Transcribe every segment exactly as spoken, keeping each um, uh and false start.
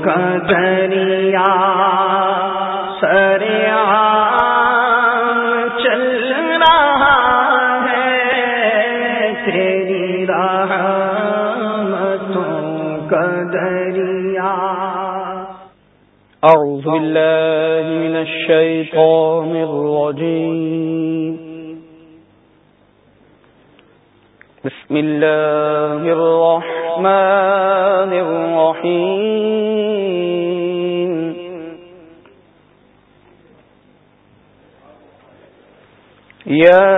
کا دریا سریعان چل رہا ہے تیری رحمتوں کا دریا. اعوذ باللہ من الشیطان الرجیم. بسم اللہ الرحمن الرحیم. یا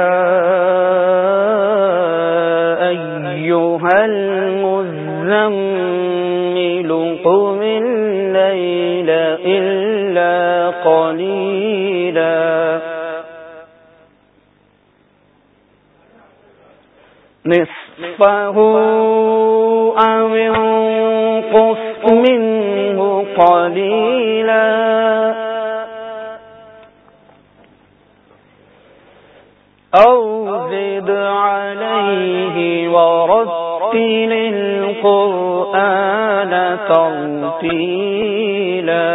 ایھا المزمل قم اللیل الا قلیلا نصفه أو انقص منه قليلا أو زد عليه ورتل القرآن ترتيلا.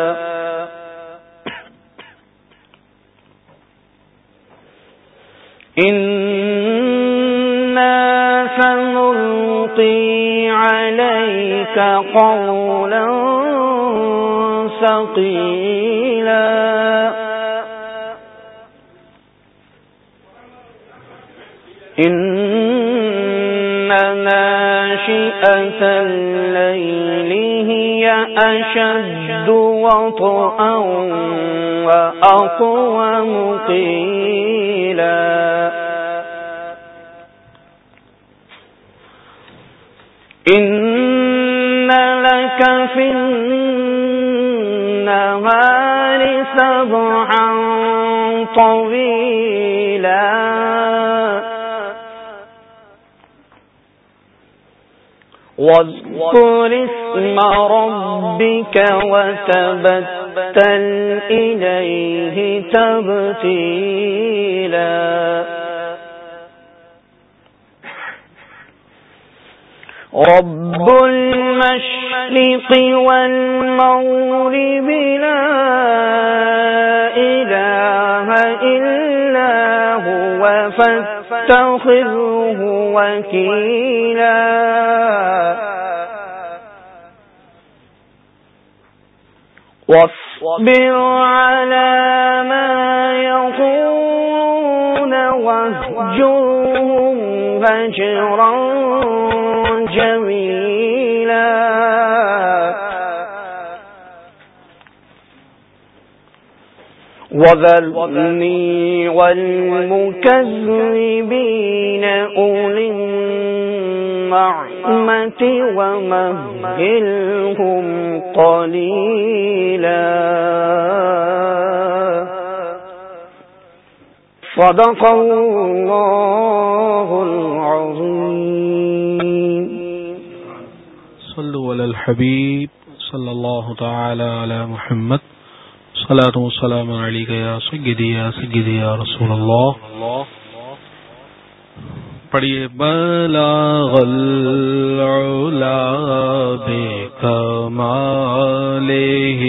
سنلقي عليك قولا ثقيلا إن ناشئة الليل هي أشد وطئا وأقوم قيلا. إن لك في النهار سبحا طويلا واذكر اسم ربك وتبتل إليه تبتيلا. رب المشرق والمغرب لا إله إلا هو فاتخذه وكيلا. واصبر على ما يقولون واهجرهم هجرا جميلا. وذرني والمكذبين أولي النعمة ومهلهم قليلا. صدق الله العظيم. صلو علی الحبیب صلی اللہ تعالی علی محمد. صلاۃ و سلام علیک یا سیدی یا سیدی یا رسول اللہ. پڑھیے. بلغ العلا بکمالہ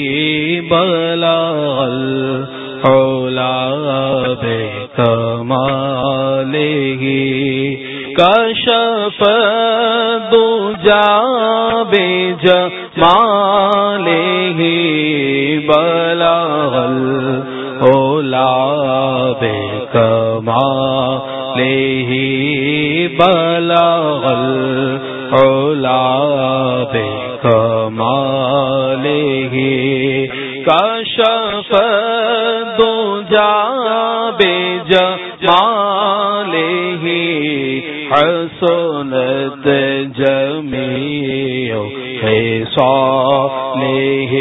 بلغ العلا بکمالہ کشف الدجى بجمالہ بلغ العلا بکمالہ بلغ العلا بکمالہ کشف الدجى بجمالہ حسنت جمیع خصالہ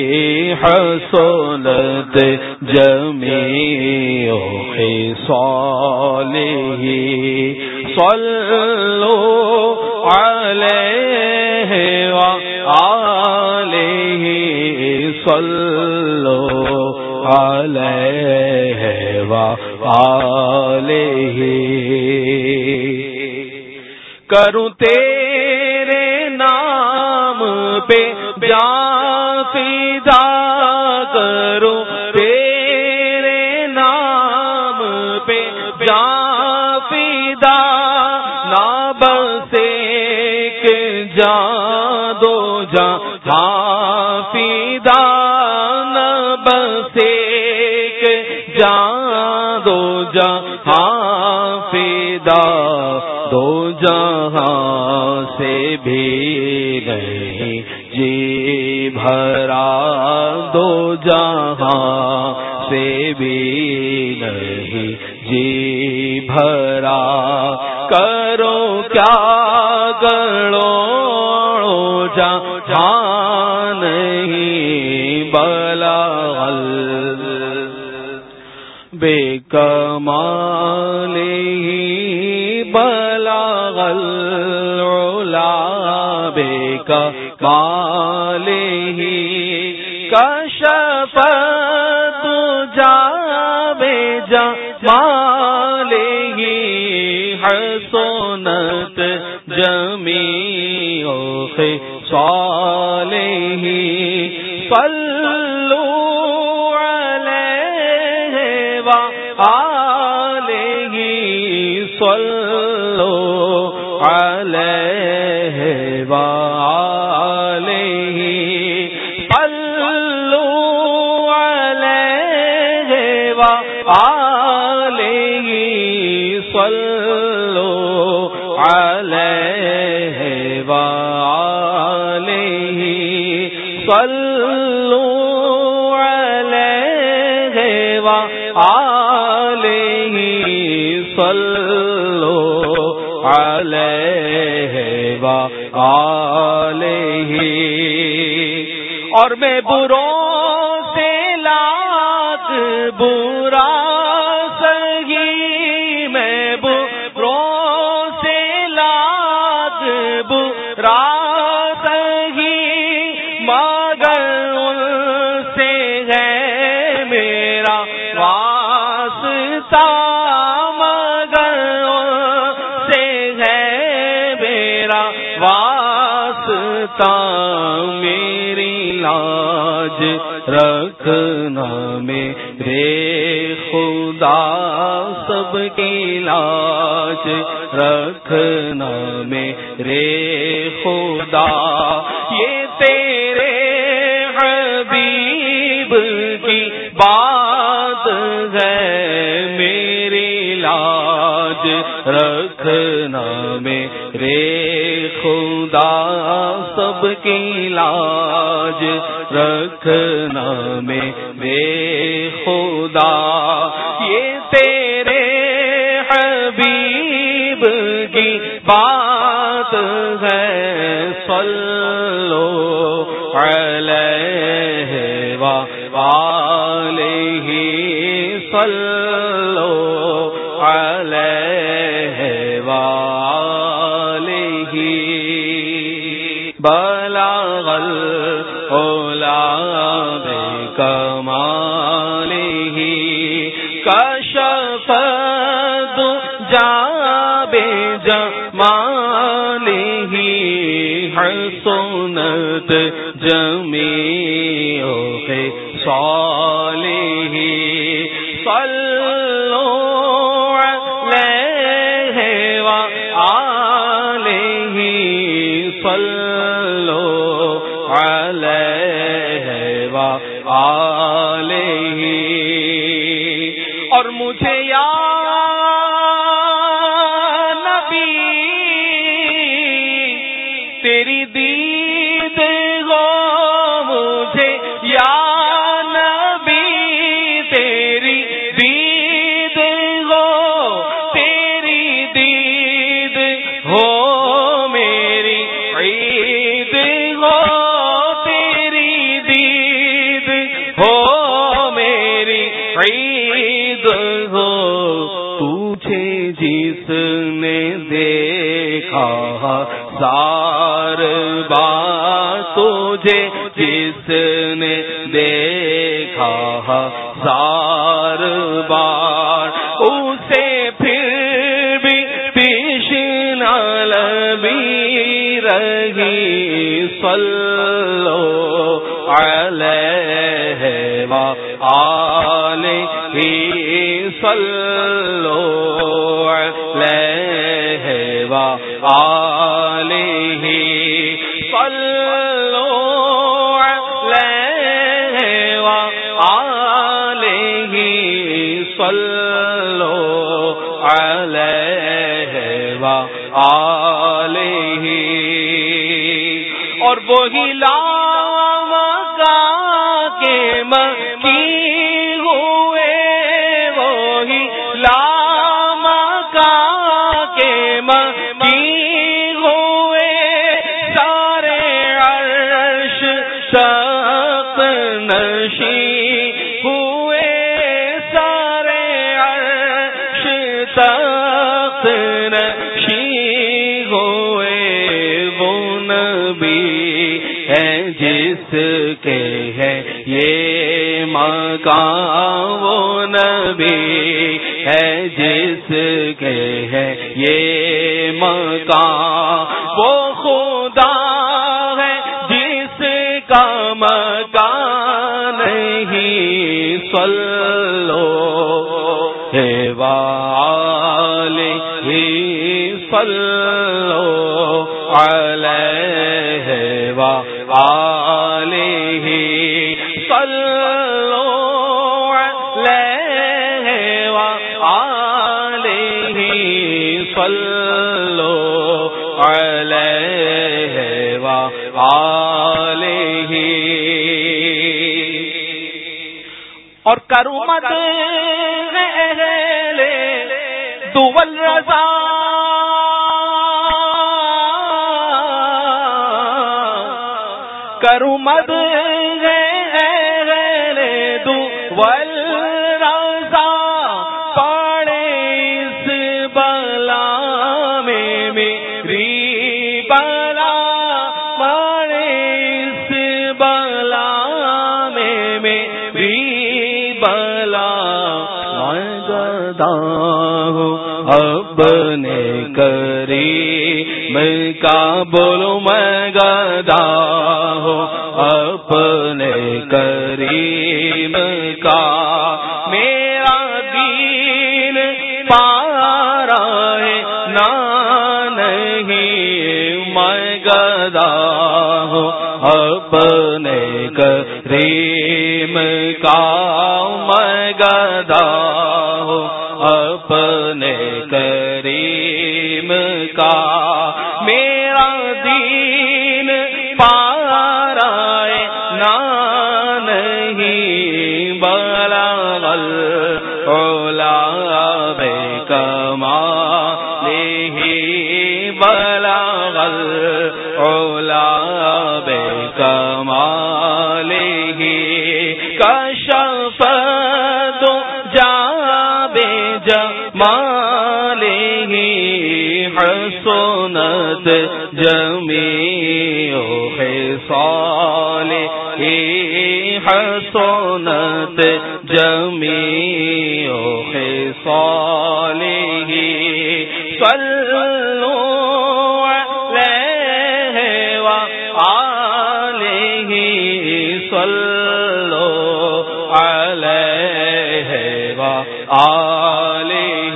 حسنت جمیع خصالہ صلو علیہ وآلہ صلو علیہ وآلہ. کروں تیرے نام پہ جان فدا کرو تیرے نام پہ جان فدا نہ بس ایک جان دو جہاں فدا نہ بس ایک جان دو جہاں فدا دو جہاں سے بھی نہیں جی بھرا دو جہاں سے بھی نہیں جی بھرا کرو کیا کرو جہاں نہیں بلاغل بے کمال ہی بلاغل علا بے کمال ہی کشف تجا بے جمال ہی حسنت جمیع خصالہ صلو علیہ وآلہ صلو علیہ وآلہ صلو علیہ وآلہ صلو علیہ وآلہ صلو علیہ وآلہ صلو علیہ وآلہ اور میں بروں سے لاکھ برا سہی میں بروں سے لاکھ برا سہی مگر ان سے ہے میرا واسطہ مگر ان سے ہے میرا واسطہ میری لاج رکھنا میرے خدا سب کی لاج رکھنا میرے خدا یہ تیرے حبیب کی بات ہے میری لاج رکھنا میرے خدا سب کی لاج رکھنا میرے خدا یہ تیرے حبیب کی بات ہے صلو علیہ وآلہ صلو علیہ وآلہ بلغ العلا بکمالہ کشف الدجی بجمالہ حسنت جمیع خصالہ صلو علیہ وآلہ صلو علیہ وآلہ اور مجھے یا نبی تیری دید ہو مجھے یا نبی تیری دید ہو تیری دید ہو میری عید ہو تیری دید ہو میری عید ہو تجھے جس نے دیکھا سار بار تجھے جس نے دیکھا سار بار اسے پھر بھی پیش نہ لبی رہی صلو صلو علیہ وآلہ صلو علیہ وآلہ صلو علیہ وآلہ صلو علیہ وآلہ اور وہی لامکہ کے مکی ہوئے وہی لامکہ کے مکی ہوئے سارے عرش سخت نشیں ہوئے سارے عرش سخت نشیں ہوئے وہ نبی ہے جس کے ہے یہ مقام وہ نبی ہے جس کے ہے یہ مقام وہ خدا ہے جس کا مکان نہیں صلو وآلہ صلو علیہ وآلہ صلو علیہ وآلہ صلو علیہ وآلہ اور کرمت اہل دول رضا کرمت اہل دول رضا پڑے اس بلا میں میری بلا پڑے اس بلا میں میری بلا میں گدا ہوں اپنے کریم کا بولو میں گدا ہوں اپنے کریم کا میرا دین پارا ہے نہ نہیں میں گدا ہوں اپنے کریم کا میں گدا ہوں اپنے کریم کا میرا دین پارا ہے نہ نہیں بلغ العلا بکمالہ بلغ العلا بکمالہ کشف دجا بجمالہ حسنت جمیع خصالہ حسنت جمیع خصالہ صلو علیہ وآلہ صلو علیہ وآلہ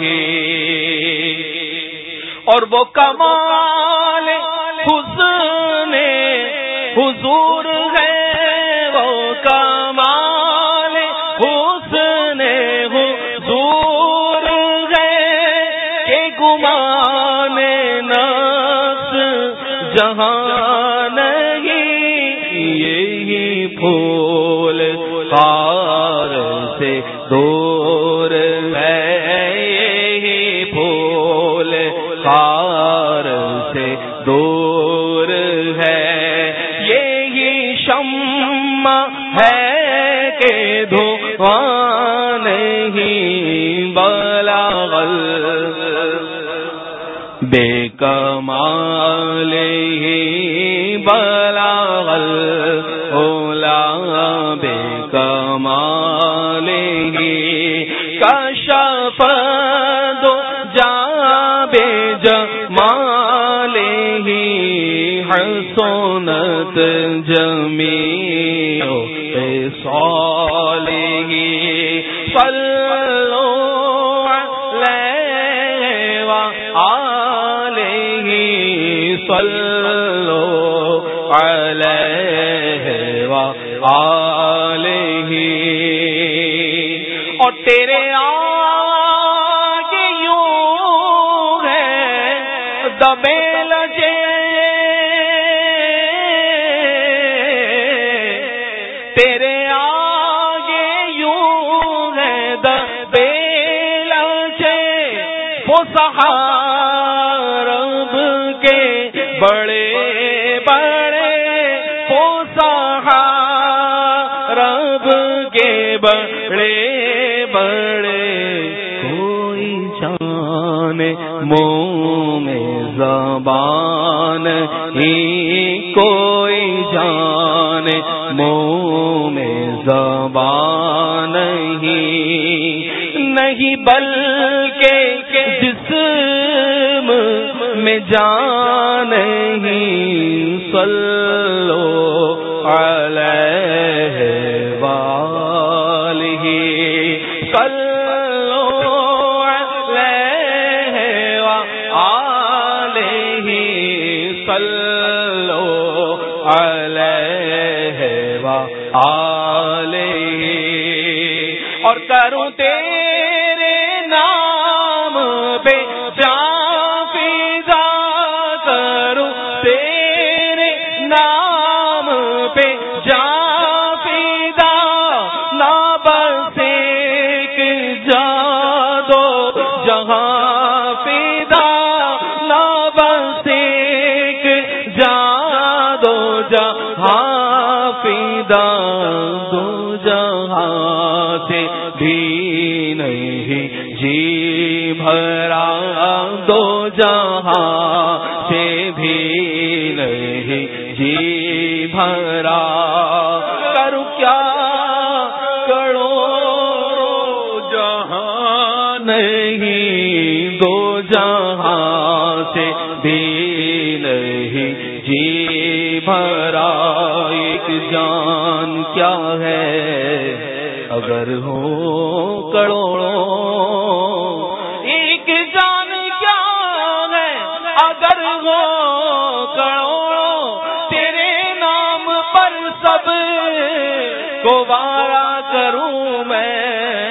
اور وہ کمال حسن حضور ہے وہ کمال حسن حضور ہے کہ گمان نفس جہاں نہیں یہی پھول خار سے دور ہے یہی پھول خار سے دور ہے یہی شمع ہے کہ دھواں نہیں بلغ بے کمالہ بلغ العلا بے کمالہ کشف دجا بجمالہ حسنت جمیع خصاله صلو علیہ وآلہ صلو علیہ وآلہ اور تیرے آگے یوں ہے دبے لجے تیرے آگے یوں ہے دبے لجے وہ صحارب کے بڑے بڑے وہ صحارب کے بڑے بڑے کوئی جانے منہ میں زبان ہی کوئی جانے منہ میں زبان ہی نہیں بلکہ جسم میں جان ہی صلو علیہ وآلہ صلو علیہ وآلہ صلو علیہ وآلہ اور کروں تیرے نام پہ جاں فضا کروں تیرے نام پہ جاں فضا نہ بس ایک جاں دو جہاں فضا نہ بس ایک جاں دو جہاں فضا دو جہاں سے بھی نہیں جی بھرا دو جہاں سے بھی نہیں جی بھرا کروں کیا کروڑوں جہاں نہیں دو جہاں سے بھی نہیں جی بھرا ایک جان کیا ہے اگر ہو کروڑوں ایک جان کیا ہے اگر ہو کروڑوں تیرے نام پر سب کو وارا کروں میں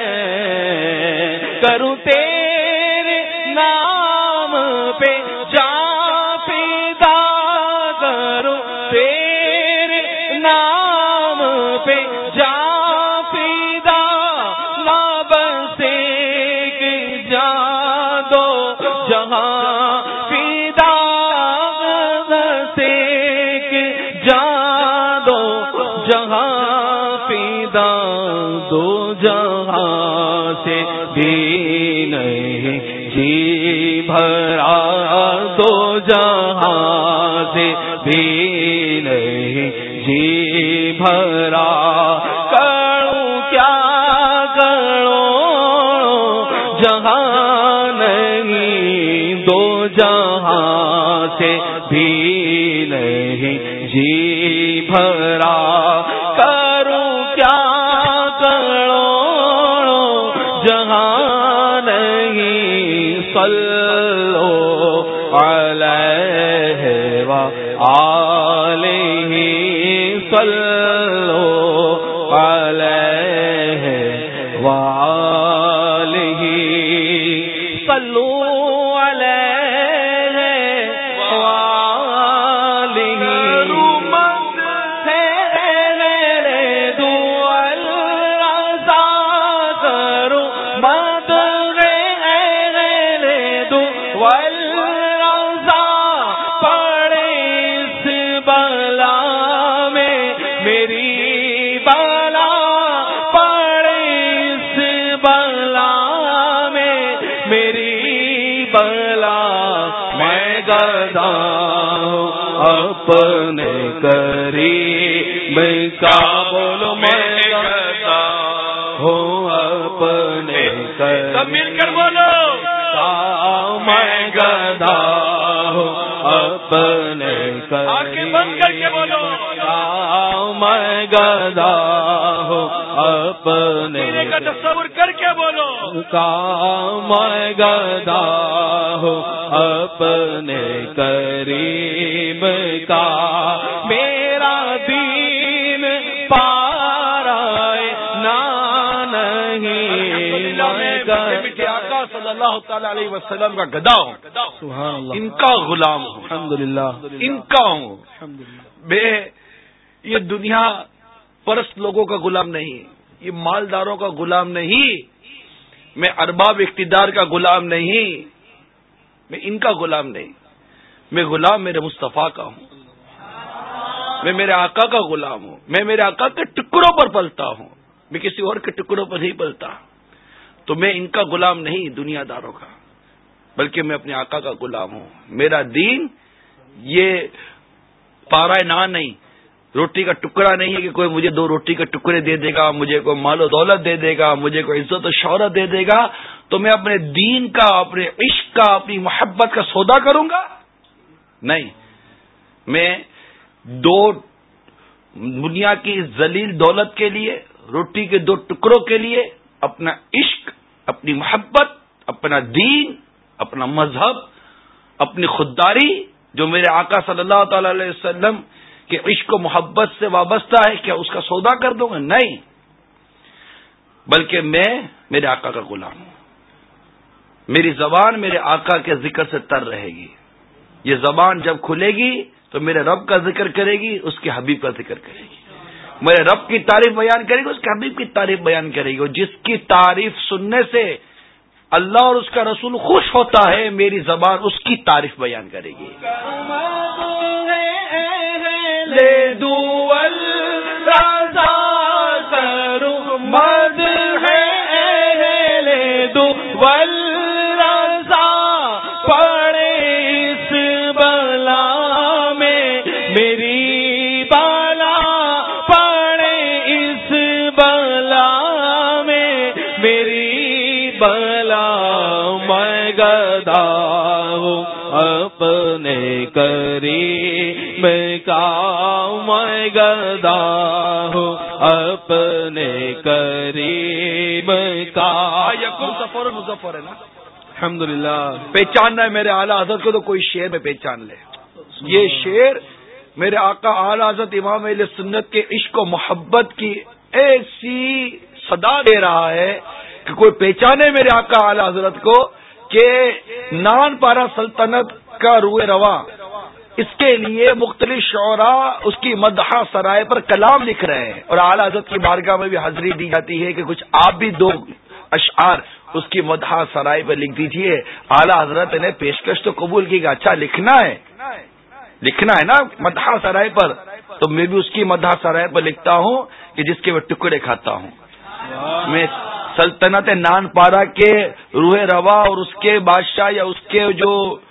کروں تیرے نام پہ جاں فدا کروں تیرے نام پہ جاں فدا نہ بس ایک جاں دو جہاں فدا بس ایک جاں دو جہاں فدا دو جہاں سے بھی نہیں جی بھرا دو جہاں سے بھی نہیں جی بھرا کروں کیا کروں جہاں نہیں دو جہاں سے بھی نہیں جی بھرا کروں کیا کروں جہاں نہیں صلو علیہ وآلہ صلو علیہ وآلہ صلو علیہ وآلہ اپنے قریب کا بولو میں گدا ہوں اپنے قریب مل کر بولو میں گدا ہوں اپنے آنکھیں بند کر کے بولو میں گدا ہوں اپنے کا تصور کر کے بولو میں گدا ہوں اپنے کریم کا میرا دین پارا نہ نہیں آقا صلی اللہ تعالی علیہ وسلم کا گدا ہوں سبحان اللہ ان کا غلام ہوں الحمدللہ ان کا ہوں بے یہ دنیا پرست لوگوں کا غلام نہیں یہ مالداروں کا غلام نہیں میں ارباب اقتدار کا غلام نہیں میں ان کا غلام نہیں میں غلام میرے مصطفیٰ کا ہوں میں میرے آقا کا غلام ہوں میں میرے آقا کے ٹکڑوں پر پلتا ہوں میں کسی اور کے ٹکڑوں پر نہیں پلتا تو میں ان کا غلام نہیں دنیا داروں کا بلکہ میں اپنے آقا کا غلام ہوں میرا دین یہ پارا نان نہیں روٹی کا ٹکڑا نہیں ہے کہ کوئی مجھے دو روٹی کے ٹکڑے دے دے گا مجھے کوئی مال و دولت دے دے گا مجھے کوئی عزت و شہرت دے دے گا تو میں اپنے دین کا اپنے عشق کا اپنی محبت کا سودا کروں گا نہیں میں دو دنیا کی ذلیل دولت کے لیے روٹی کے دو ٹکڑوں کے لیے اپنا عشق اپنی محبت اپنا دین اپنا مذہب اپنی خودداری جو میرے آقا صلی اللہ تعالی علیہ وسلم کہ عشق و محبت سے وابستہ ہے کیا اس کا سودا کر دوں گا نہیں بلکہ میں میرے آقا کا غلام ہوں میری زبان میرے آقا کے ذکر سے تر رہے گی یہ زبان جب کھلے گی تو میرے رب کا ذکر کرے گی اس کے حبیب کا ذکر کرے گی میرے رب کی تعریف بیان کرے گی اس کے حبیب کی تعریف بیان کرے گی اور جس کی تعریف سننے سے اللہ اور اس کا رسول خوش ہوتا ہے میری زبان اس کی تعریف بیان کرے گی لے دول رضا کرو مد ہے لے دول رضا پڑے اس بلا میں میری بالا پڑے اس بلا میں میری بلا میں گدا ہوں اپنے کریم کا میں گدا ہوں اپنے کریم کا یقین سفر مظفر ہے نا الحمدللہ پہچاننا ہے میرے اعلیٰ حضرت کو تو کوئی شعر میں پہچان لے یہ شعر میرے آقا اعلیٰ حضرت امام اہل سنت کے عشق و محبت کی ایسی صدا دے رہا ہے کہ کوئی پہچانے میرے آقا اعلیٰ حضرت کو کہ نان پارا سلطنت کا روئے رواں اس کے لیے مختلف شعراء اس کی مدحہ سرائے پر کلام لکھ رہے ہیں اور اعلیٰ حضرت کی بارگاہ میں بھی حاضری دی جاتی ہے کہ کچھ آپ بھی دو اشعار اس کی مدحہ سرائے پر لکھ دیجیے اعلیٰ حضرت نے پیشکش تو قبول کی کہ اچھا لکھنا ہے لکھنا ہے نا مدحہ سرائے پر تو میں بھی اس کی مدحہ سرائے پر لکھتا ہوں کہ جس کے میں ٹکڑے کھاتا ہوں میں سلطنت نان پارا کے روح روا اور اس کے بادشاہ یا اس کے جو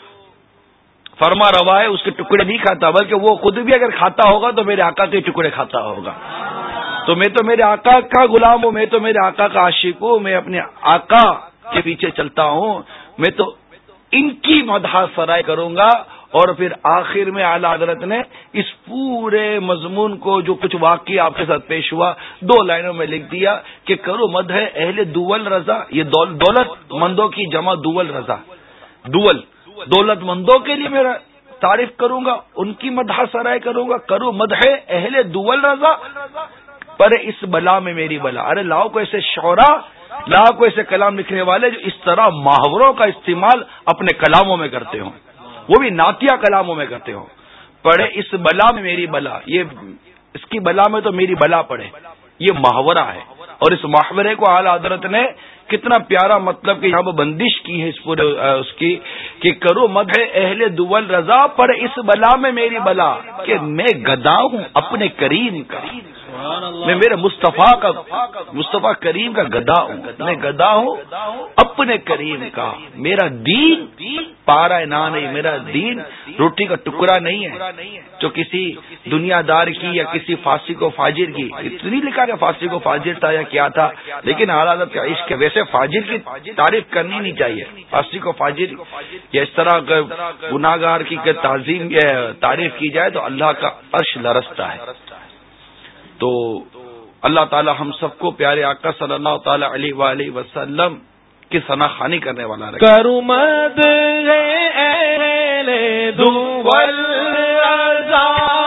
فرما روا ہے اس کے ٹکڑے نہیں کھاتا بلکہ وہ خود بھی اگر کھاتا ہوگا تو میرے آقا کے ٹکڑے کھاتا ہوگا تو میں تو میرے آقا کا غلام ہوں میں تو میرے آقا کا عاشق ہوں میں اپنے آقا کے پیچھے چلتا ہوں میں تو ان کی مدحہ سرائے کروں گا اور پھر آخر میں اعلیٰ حضرت نے اس پورے مضمون کو جو کچھ واقعی آپ کے ساتھ پیش ہوا دو لائنوں میں لکھ دیا کہ کرو مد ہے اہل دول رضا یہ دولت مندوں کی جمع دول رضا دول دولت مندوں کے لیے میرا تعریف کروں گا ان کی مدحہ سرائے کروں گا کرو مد ہے اہل دول رضا پر اس بلا میں میری بلا ارے لاؤ کو ایسے شعرا لاؤ کو ایسے کلام لکھنے والے جو اس طرح محاوروں کا استعمال اپنے کلاموں میں کرتے ہوں وہ بھی نعتیہ کلاموں میں کرتے ہوں پڑھے اس بلا میں میری بلا یہ اس کی بلا میں تو میری بلا پڑے یہ محاورہ ہے اور اس محاورے کو اعلیٰ حضرت نے کتنا پیارا مطلب کہ یہاں پہ بندش کی ہے اس پورے اس کی کہ کرو مدح اہل دول رضا پر اس بلا میں میری بلا کہ میں گدا ہوں اپنے کریم کا میں میرے مصطفیٰ کا مصطفیٰ کریم کا گدا ہوں میں گدا ہوں اپنے کریم کا میرا دین پارا نان نہیں، میرا دین روٹی کا ٹکڑا نہیں ہے جو کسی دنیا دار کی یا کسی فاسق و فاجر کی. اتنی لکھا کہ فاسق و فاجر تھا یا کیا تھا، لیکن اعلی حضرت کا عشق ہے. ویسے فاجر کی تعریف کرنی نہیں چاہیے، فاسق و فاجر یا اس طرح گناہگار کی تعظیم تعریف کی جائے تو اللہ کا عرش لرزتا ہے. تو اللہ تعالی ہم سب کو پیارے آقا صلی اللہ تعالی علیہ وآلہ وسلم کی ثنا خوانی کرنے والا رکھے. کرمد اہل دول رضا،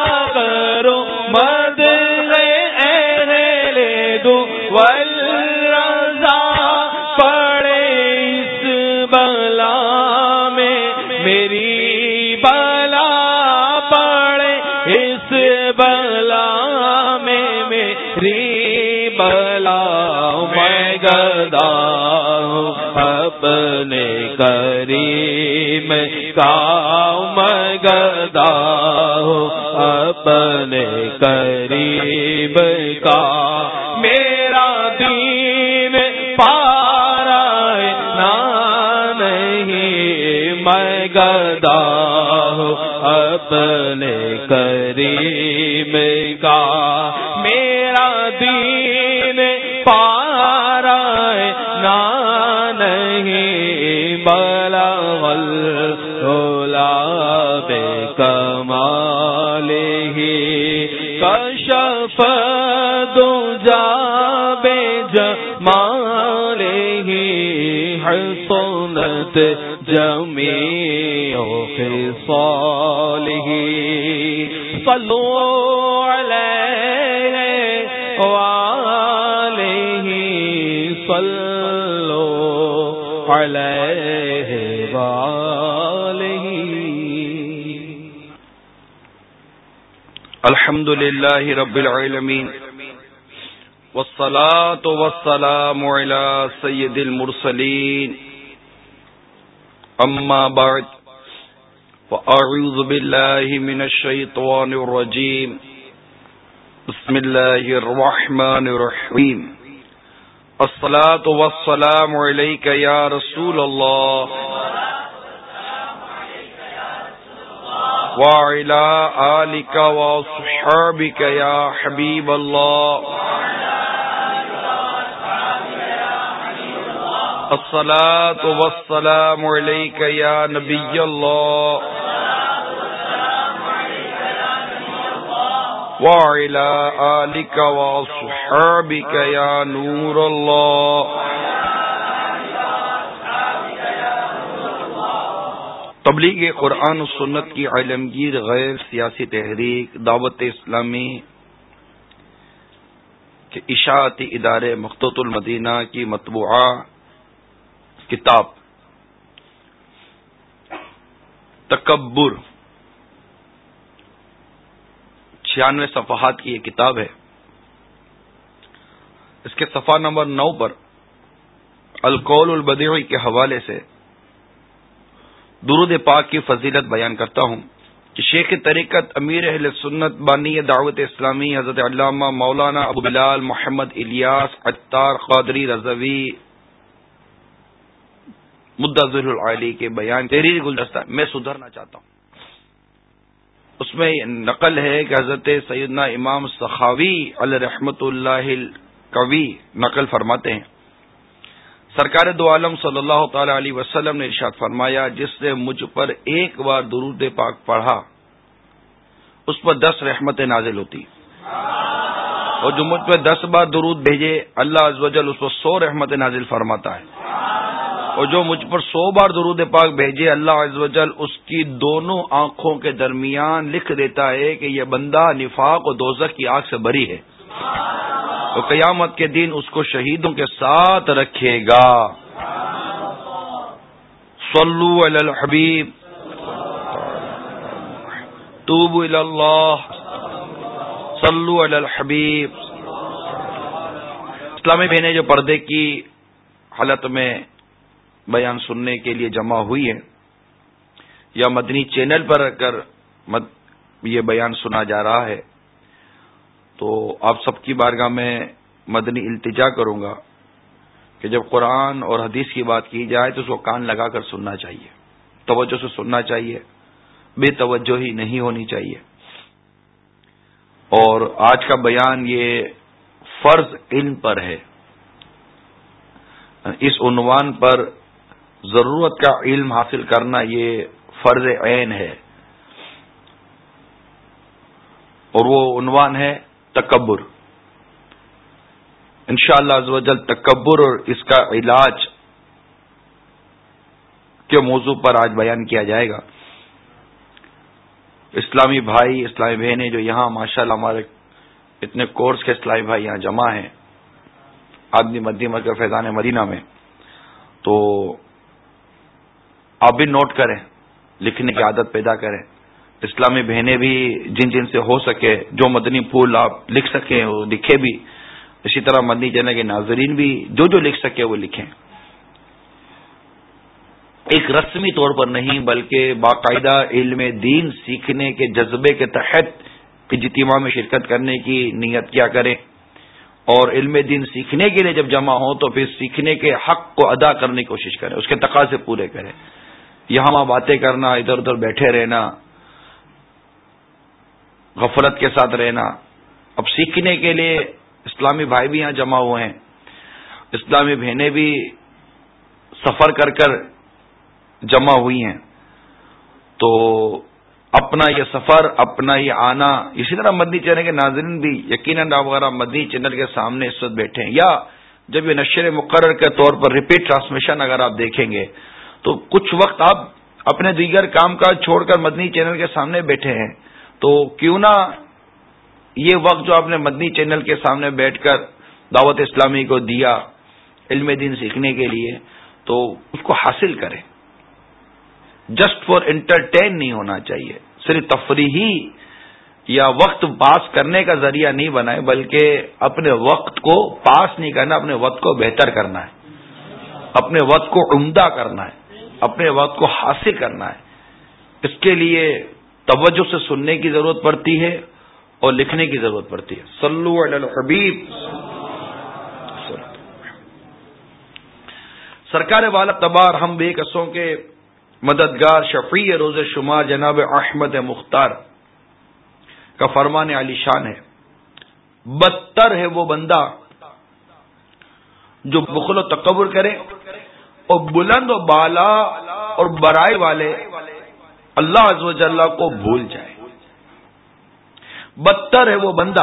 کرمد اہل دول رضا، پڑے اس بلا میں میری بلا، پڑے اس بلا میں میری بلا، میں گدا اپنے کریم کا، میں گدا اپنے کریم کا، میرا دین پارا نہ نہیں، میں گدا اپنے کریم کا، میرا دین پارا نہ نہیں، بلغ العلا بکمالہ، کشف دجا بجمالہ، حسنت جمیع خصالہ. صلو علیہ وآلہ، صلو علیہ وآلہ. الحمد للہ رب العالمین، والصلاة والسلام علی سید المرسلین، اما بعد فاعوذ باللہ من الشیطان الرجیم، بسم اللہ الرحمن الرحیم. الصلاة والسلام علیک یا رسول اللہ وعلی آلک واصحابک یا حبیب اللہ. الصلاة والسلام علیک یا نبی اللہ وعلی آلک واصحابک یا نور اللہ. تبلیغ قرآن و سنت کی عالمگیر غیر سیاسی تحریک دعوت اسلامی کے اشاعتی ادارے مخطوط المدینہ کی مطبوعہ کتاب تکبر، چھیانوے صفحات کی یہ کتاب ہے. اس کے صفحہ نمبر نو پر القول البدیعی کے حوالے سے درود پاک کی فضیلت بیان کرتا ہوں کہ شیخ طریقت امیر اہل سنت بانی دعوت اسلامی حضرت علامہ مولانا ابو بلال محمد الیاس عطار قادری رضوی مدظر العالی کے بیان تحریر گلدستہ میں سدھرنا چاہتا ہوں. اس میں نقل ہے کہ حضرت سیدنا امام سخاوی علیہ رحمت اللہ القوی نقل فرماتے ہیں، سرکار دو عالم صلی اللہ تعالی علیہ وسلم نے ارشاد فرمایا، جس نے مجھ پر ایک بار درود پاک پڑھا اس پر دس رحمتیں نازل ہوتی، اور جو مجھ پر دس بار درود بھیجے اللہ عز و جل اس پر سو رحمتیں نازل فرماتا ہے، اور جو مجھ پر سو بار درود پاک بھیجے اللہ عز و جل اس کی دونوں آنکھوں کے درمیان لکھ دیتا ہے کہ یہ بندہ نفاق اور دوزخ کی آگ سے بری ہے، تو قیامت کے دن اس کو شہیدوں کے ساتھ رکھے گا. صلو علی الحبیب، توبوا الی اللہ، صلو علی الحبیب. اسلامی بہنیں جو پردے کی حالت میں بیان سننے کے لیے جمع ہوئی ہیں یا مدنی چینل پر اگر یہ بیان سنا جا رہا ہے تو آپ سب کی بارگاہ میں مدنی التجا کروں گا کہ جب قرآن اور حدیث کی بات کی جائے تو اس کو کان لگا کر سننا چاہیے توجہ سے سننا چاہیے، بے توجہی نہیں ہونی چاہیے. اور آج کا بیان یہ فرض علم پر ہے. اس عنوان پر ضرورت کا علم حاصل کرنا یہ فرض عین ہے، اور وہ عنوان ہے تکبر. انشاءاللہ عز و جل تکبر اور اس کا علاج کے موضوع پر آج بیان کیا جائے گا. اسلامی بھائی، اسلامی بہنیں جو یہاں ماشاءاللہ ہمارے اتنے کورس کے اسلامی بھائی یہاں جمع ہیں آدمی مدی مرکز فیضان مدینہ میں، تو آپ بھی نوٹ کریں، لکھنے کی عادت پیدا کریں. اسلامی بہنیں بھی جن جن سے ہو سکے جو مدنی پھول آپ لکھ سکیں وہ لکھے بھی. اسی طرح مدنی چینل کے ناظرین بھی جو جو لکھ سکے وہ لکھیں. ایک رسمی طور پر نہیں بلکہ باقاعدہ علم دین سیکھنے کے جذبے کے تحت اجتماع میں شرکت کرنے کی نیت کیا کریں، اور علم دین سیکھنے کے لیے جب جمع ہو تو پھر سیکھنے کے حق کو ادا کرنے کی کوشش کریں، اس کے تقاضے پورے کریں. یہاں وہاں باتیں کرنا، ادھر ادھر بیٹھے رہنا، غفلت کے ساتھ رہنا. اب سیکھنے کے لیے اسلامی بھائی بھی یہاں جمع ہوئے ہیں، اسلامی بہنیں بھی سفر کر کر جمع ہوئی ہیں، تو اپنا یہ سفر، اپنا یہ آنا، اسی طرح مدنی چینل کے ناظرین بھی یقیناً آپ وغیرہ مدنی چینل کے سامنے اس وقت بیٹھے ہیں، یا جب یہ نشر مقرر کے طور پر ریپیٹ ٹرانسمیشن اگر آپ دیکھیں گے تو کچھ وقت آپ اپنے دیگر کام کاج چھوڑ کر مدنی چینل کے سامنے بیٹھے ہیں، تو کیوں نہ یہ وقت جو آپ نے مدنی چینل کے سامنے بیٹھ کر دعوت اسلامی کو دیا علم دین سیکھنے کے لیے، تو اس کو حاصل کریں. جسٹ فار انٹرٹین نہیں ہونا چاہیے، صرف تفریحی یا وقت پاس کرنے کا ذریعہ نہیں بنائے، بلکہ اپنے وقت کو پاس نہیں کرنا، اپنے وقت کو بہتر کرنا ہے، اپنے وقت کو عمدہ کرنا ہے، اپنے وقت کو حاصل کرنا ہے. اس کے لیے توجہ سے سننے کی ضرورت پڑتی ہے اور لکھنے کی ضرورت پڑتی ہے. صلو علی الحبیب. سرکار والا تبار ہم بے کسوں کے مددگار شفیع روز شمار جناب احمد مختار کا فرمان علی شان ہے، بدتر ہے وہ بندہ جو بخل و تکبر کرے اور بلند و بالا اور برائی والے اللہ عز و جل کو بھول جائے. بدتر ہے وہ بندہ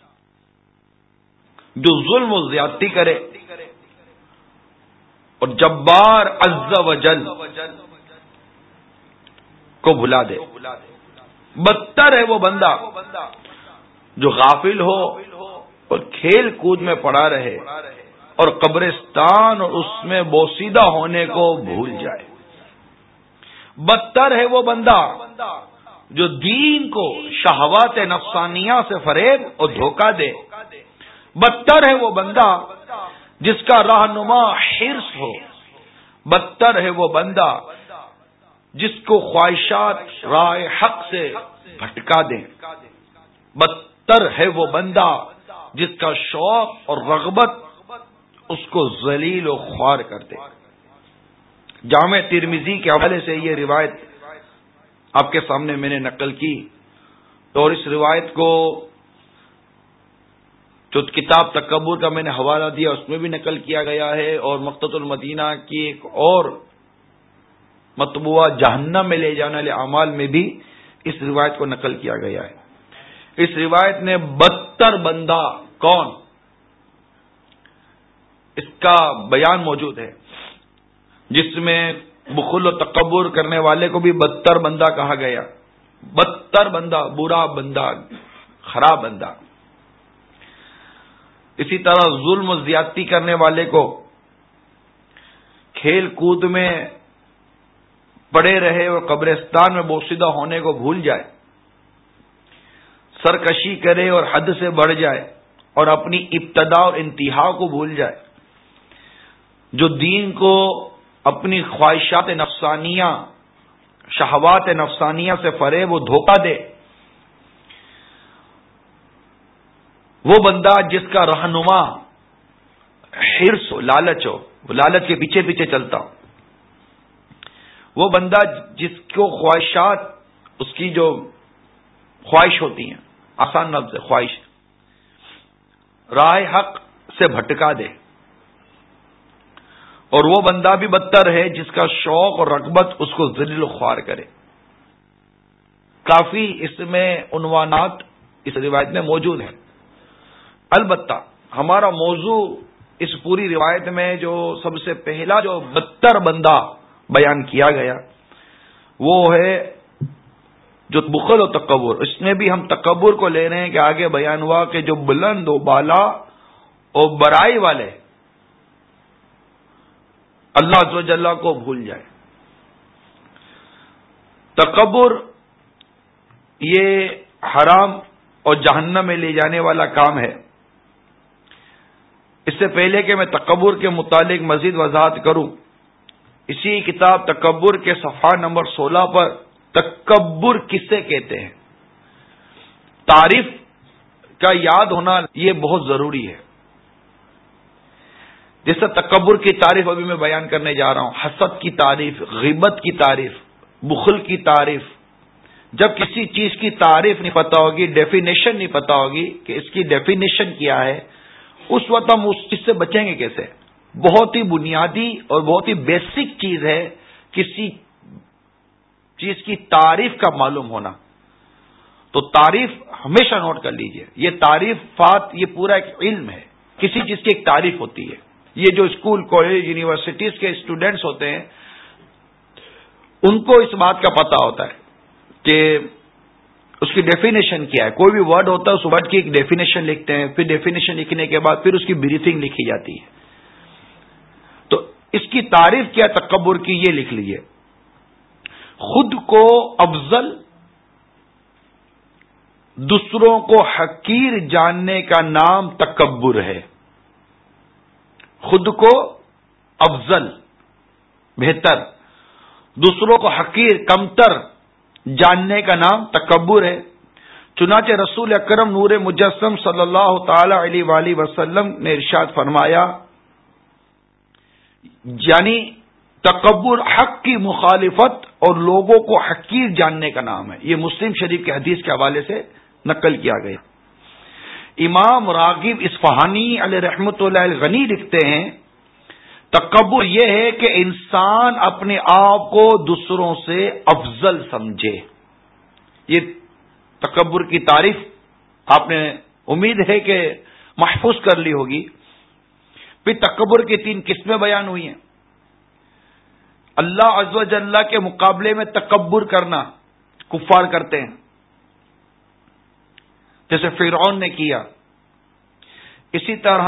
جو ظلم و زیادتی کرے اور جبار عز و جل کو بھلا دے. بدتر ہے وہ بندہ جو غافل ہو اور کھیل کود میں پڑا رہے اور قبرستان اور اس میں بوسیدہ ہونے کو بھول جائے. بدتر ہے وہ بندہ جو دین کو شہوات نفسانیہ سے فریب اور دھوکہ دے. بدتر ہے وہ بندہ جس کا رہنما حرص ہو. بدتر ہے وہ بندہ جس کو خواہشات راہ حق سے بھٹکا دیں. بدتر ہے وہ بندہ جس کا شوق اور رغبت اس کو ذلیل و خوار کر دے. جامع ترمذی کے حوالے سے یہ روایت آپ کے سامنے میں نے نقل کی، اور اس روایت کو جو کتاب تکبر کا میں نے حوالہ دیا اس میں بھی نقل کیا گیا ہے، اور مقتۃ المدینہ کی ایک اور مطبوعہ جہنم میں لے جانے والے اعمال میں بھی اس روایت کو نقل کیا گیا ہے. اس روایت نے بدتر بندہ کون اس کا بیان موجود ہے، جس میں بخل و تکبر کرنے والے کو بھی بدتر بندہ کہا گیا. بدتر بندہ، برا بندہ، خراب بندہ. اسی طرح ظلم و زیادتی کرنے والے کو کھیل کود میں پڑے رہے اور قبرستان میں بوسیدہ ہونے کو بھول جائے، سرکشی کرے اور حد سے بڑھ جائے اور اپنی ابتدا اور انتہا کو بھول جائے، جو دین کو اپنی خواہشات نفسانیہ، شہوات نفسانیہ سے فریب و دھوکہ دے. وہ بندہ جس کا رہنما حرص ہو، لالچ ہو، وہ لالچ کے پیچھے پیچھے چلتا ہو، وہ بندہ جس کو خواہشات، اس کی جو خواہش ہوتی ہیں، آسان لفظ ہے خواہش، راہ حق سے بھٹکا دے، اور وہ بندہ بھی بدتر ہے جس کا شوق اور رغبت اس کو ذلیل و خوار کرے. کافی اس میں عنوانات اس روایت میں موجود ہیں. البتہ ہمارا موضوع اس پوری روایت میں جو سب سے پہلا جو بدتر بندہ بیان کیا گیا وہ ہے جو بخل و تکبر. اس میں بھی ہم تکبر کو لے رہے ہیں کہ آگے بیان ہوا کہ جو بلند و بالا اور بڑائی والے اللہ عز و جل کو بھول جائے. تکبر یہ حرام اور جہنم میں لے جانے والا کام ہے. اس سے پہلے کہ میں تکبر کے متعلق مزید وضاحت کروں، اسی کتاب تکبر کے صفحہ نمبر سولہ پر تکبر کسے کہتے ہیں تعریف کا یاد ہونا یہ بہت ضروری ہے. جیسے تکبر کی تعریف ابھی میں بیان کرنے جا رہا ہوں، حسد کی تعریف، غیبت کی تعریف، بخل کی تعریف. جب کسی چیز کی تعریف نہیں پتا ہوگی، ڈیفینیشن نہیں پتا ہوگی کہ اس کی ڈیفینیشن کیا ہے، اس وقت ہم اس چیز سے بچیں گے کیسے؟ بہت ہی بنیادی اور بہت ہی بیسک چیز ہے کسی چیز کی تعریف کا معلوم ہونا. تو تعریف ہمیشہ نوٹ کر لیجئے، یہ تعریفات یہ پورا ایک علم ہے. کسی چیز کی ایک تعریف ہوتی ہے. یہ جو اسکول، کالج، یونیورسٹیز کے اسٹوڈینٹس ہوتے ہیں ان کو اس بات کا پتا ہوتا ہے کہ اس کی ڈیفینیشن کیا ہے. کوئی بھی ورڈ ہوتا ہے اس ورڈ کی ایک ڈیفینیشن لکھتے ہیں، پھر ڈیفینیشن لکھنے کے بعد پھر اس کی بریفنگ لکھی جاتی ہے. تو اس کی تعریف کیا تکبر کی یہ لکھ لیجئے، خود کو افضل، دوسروں کو حقیر جاننے کا نام تکبر ہے. خود کو افضل، بہتر، دوسروں کو حقیر، کمتر جاننے کا نام تکبر ہے. چنانچہ رسول اکرم نور مجسم صلی اللہ تعالی علیہ وآلہ وسلم نے ارشاد فرمایا، یعنی تکبر حق کی مخالفت اور لوگوں کو حقیر جاننے کا نام ہے. یہ مسلم شریف کے حدیث کے حوالے سے نقل کیا گیا. امام راغب اصفہانی علیہ رحمۃ اللہ الغنی لکھتے ہیں، تکبر یہ ہے کہ انسان اپنے آپ کو دوسروں سے افضل سمجھے. یہ تکبر کی تعریف آپ نے امید ہے کہ محفوظ کر لی ہوگی. پھر تکبر کی تین قسمیں بیان ہوئی ہیں. اللہ عز و جل کے مقابلے میں تکبر کرنا کفار کرتے ہیں، جیسے فرعون نے کیا. اسی طرح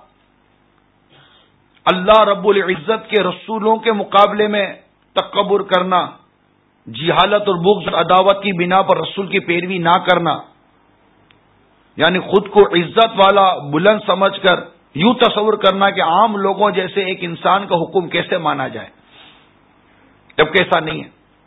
اللہ رب العزت کے رسولوں کے مقابلے میں تکبر کرنا، جہالت اور بغض عداوت کی بنا پر رسول کی پیروی نہ کرنا، یعنی خود کو عزت والا بلند سمجھ کر یوں تصور کرنا کہ عام لوگوں جیسے ایک انسان کا حکم کیسے مانا جائے، جبکہ ایسا نہیں ہے.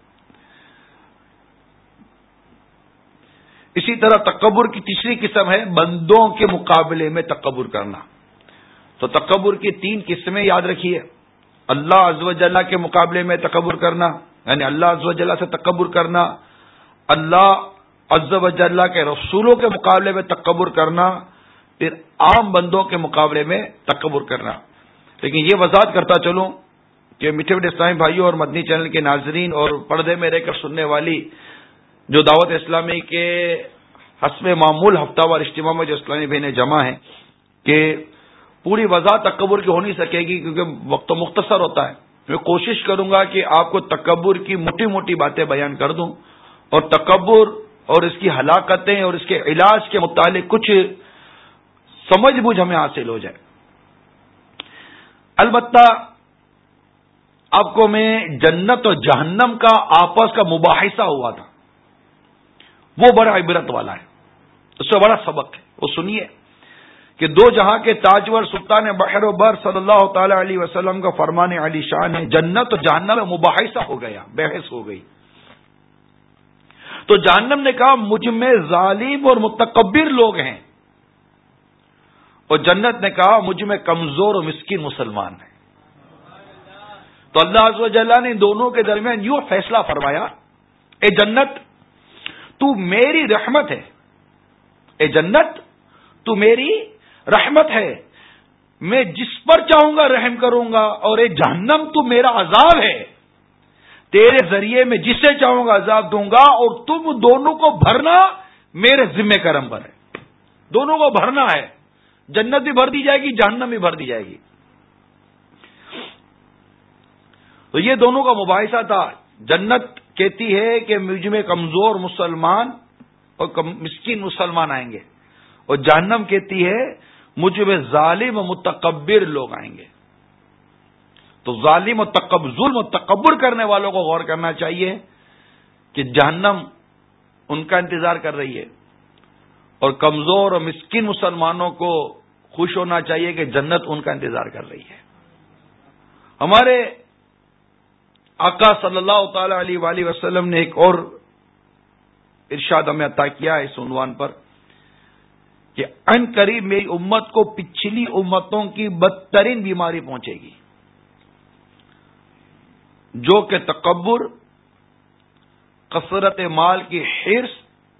اسی طرح تکبر کی تیسری قسم ہے بندوں کے مقابلے میں تکبر کرنا. تو تکبر کی تین قسمیں یاد رکھیے. اللہ عز و جل کے مقابلے میں تکبر کرنا، یعنی اللہ عز و جل سے تکبر کرنا، اللہ عز و جل کے رسولوں کے مقابلے میں تکبر کرنا، پھر عام بندوں کے مقابلے میں تکبر کرنا. لیکن یہ وضاحت کرتا چلوں کہ میٹھے میٹھے اسلامی بھائیوں اور مدنی چینل کے ناظرین اور پردے میں رہ کر سننے والی جو دعوت اسلامی کے حسب معمول ہفتہ وار اجتماع میں جو اسلامی بہنیں جمع ہیں کہ پوری وضاحت تکبر کی ہو نہیں سکے گی کیونکہ وقت مختصر ہوتا ہے. میں کوشش کروں گا کہ آپ کو تکبر کی موٹی موٹی باتیں بیان کر دوں اور تکبر اور اس کی ہلاکتیں اور اس کے علاج کے متعلق کچھ سمجھ بوجھ ہمیں حاصل ہو جائے. البتہ آپ کو میں جنت اور جہنم کا آپس کا مباحثہ ہوا تھا، وہ بڑا عبرت والا ہے، اس سے بڑا سبق ہے. وہ سنیے کہ دو جہاں کے تاجور سلطان بحر و بر صلی اللہ تعالی علیہ وسلم کا فرمان علی شان ہے، جنت اور جہنم میں مباحثہ ہو گیا، بحث ہو گئی. تو جہنم نے کہا مجھ میں ظالم اور متکبر لوگ ہیں، اور جنت نے کہا مجھ میں کمزور اور مسکین مسلمان ہیں. تو اللہ عز و جل نے دونوں کے درمیان یوں فیصلہ فرمایا، اے جنت تو میری رحمت ہے، اے جنت تو میری رحمت ہے، میں جس پر چاہوں گا رحم کروں گا، اور اے جہنم تو میرا عذاب ہے، تیرے ذریعے میں جسے چاہوں گا عذاب دوں گا، اور تم دونوں کو بھرنا میرے ذمہ کرم پر ہے، دونوں کو بھرنا ہے، جنت بھی بھر دی جائے گی، جہنم بھی بھر دی جائے گی۔ تو یہ دونوں کا مباحثہ تھا۔ جنت کہتی ہے کہ مجھ میں کمزور مسلمان اور مسکین مسلمان آئیں گے، اور جہنم کہتی ہے مجھ میں ظالم و متکبر لوگ آئیں گے۔ تو ظالم و تکبر، ظلم و تکبر کرنے والوں کو غور کرنا چاہیے کہ جہنم ان کا انتظار کر رہی ہے، اور کمزور اور مسکین مسلمانوں کو خوش ہونا چاہیے کہ جنت ان کا انتظار کر رہی ہے۔ ہمارے آقا صلی اللہ تعالی علیہ وآلہ وسلم نے ایک اور ارشاد ہمیں عطا کیا ہے اس عنوان پر کہ عن قریب میری امت کو پچھلی امتوں کی بدترین بیماری پہنچے گی، جو کہ تکبر، کثرت مال کی حرص،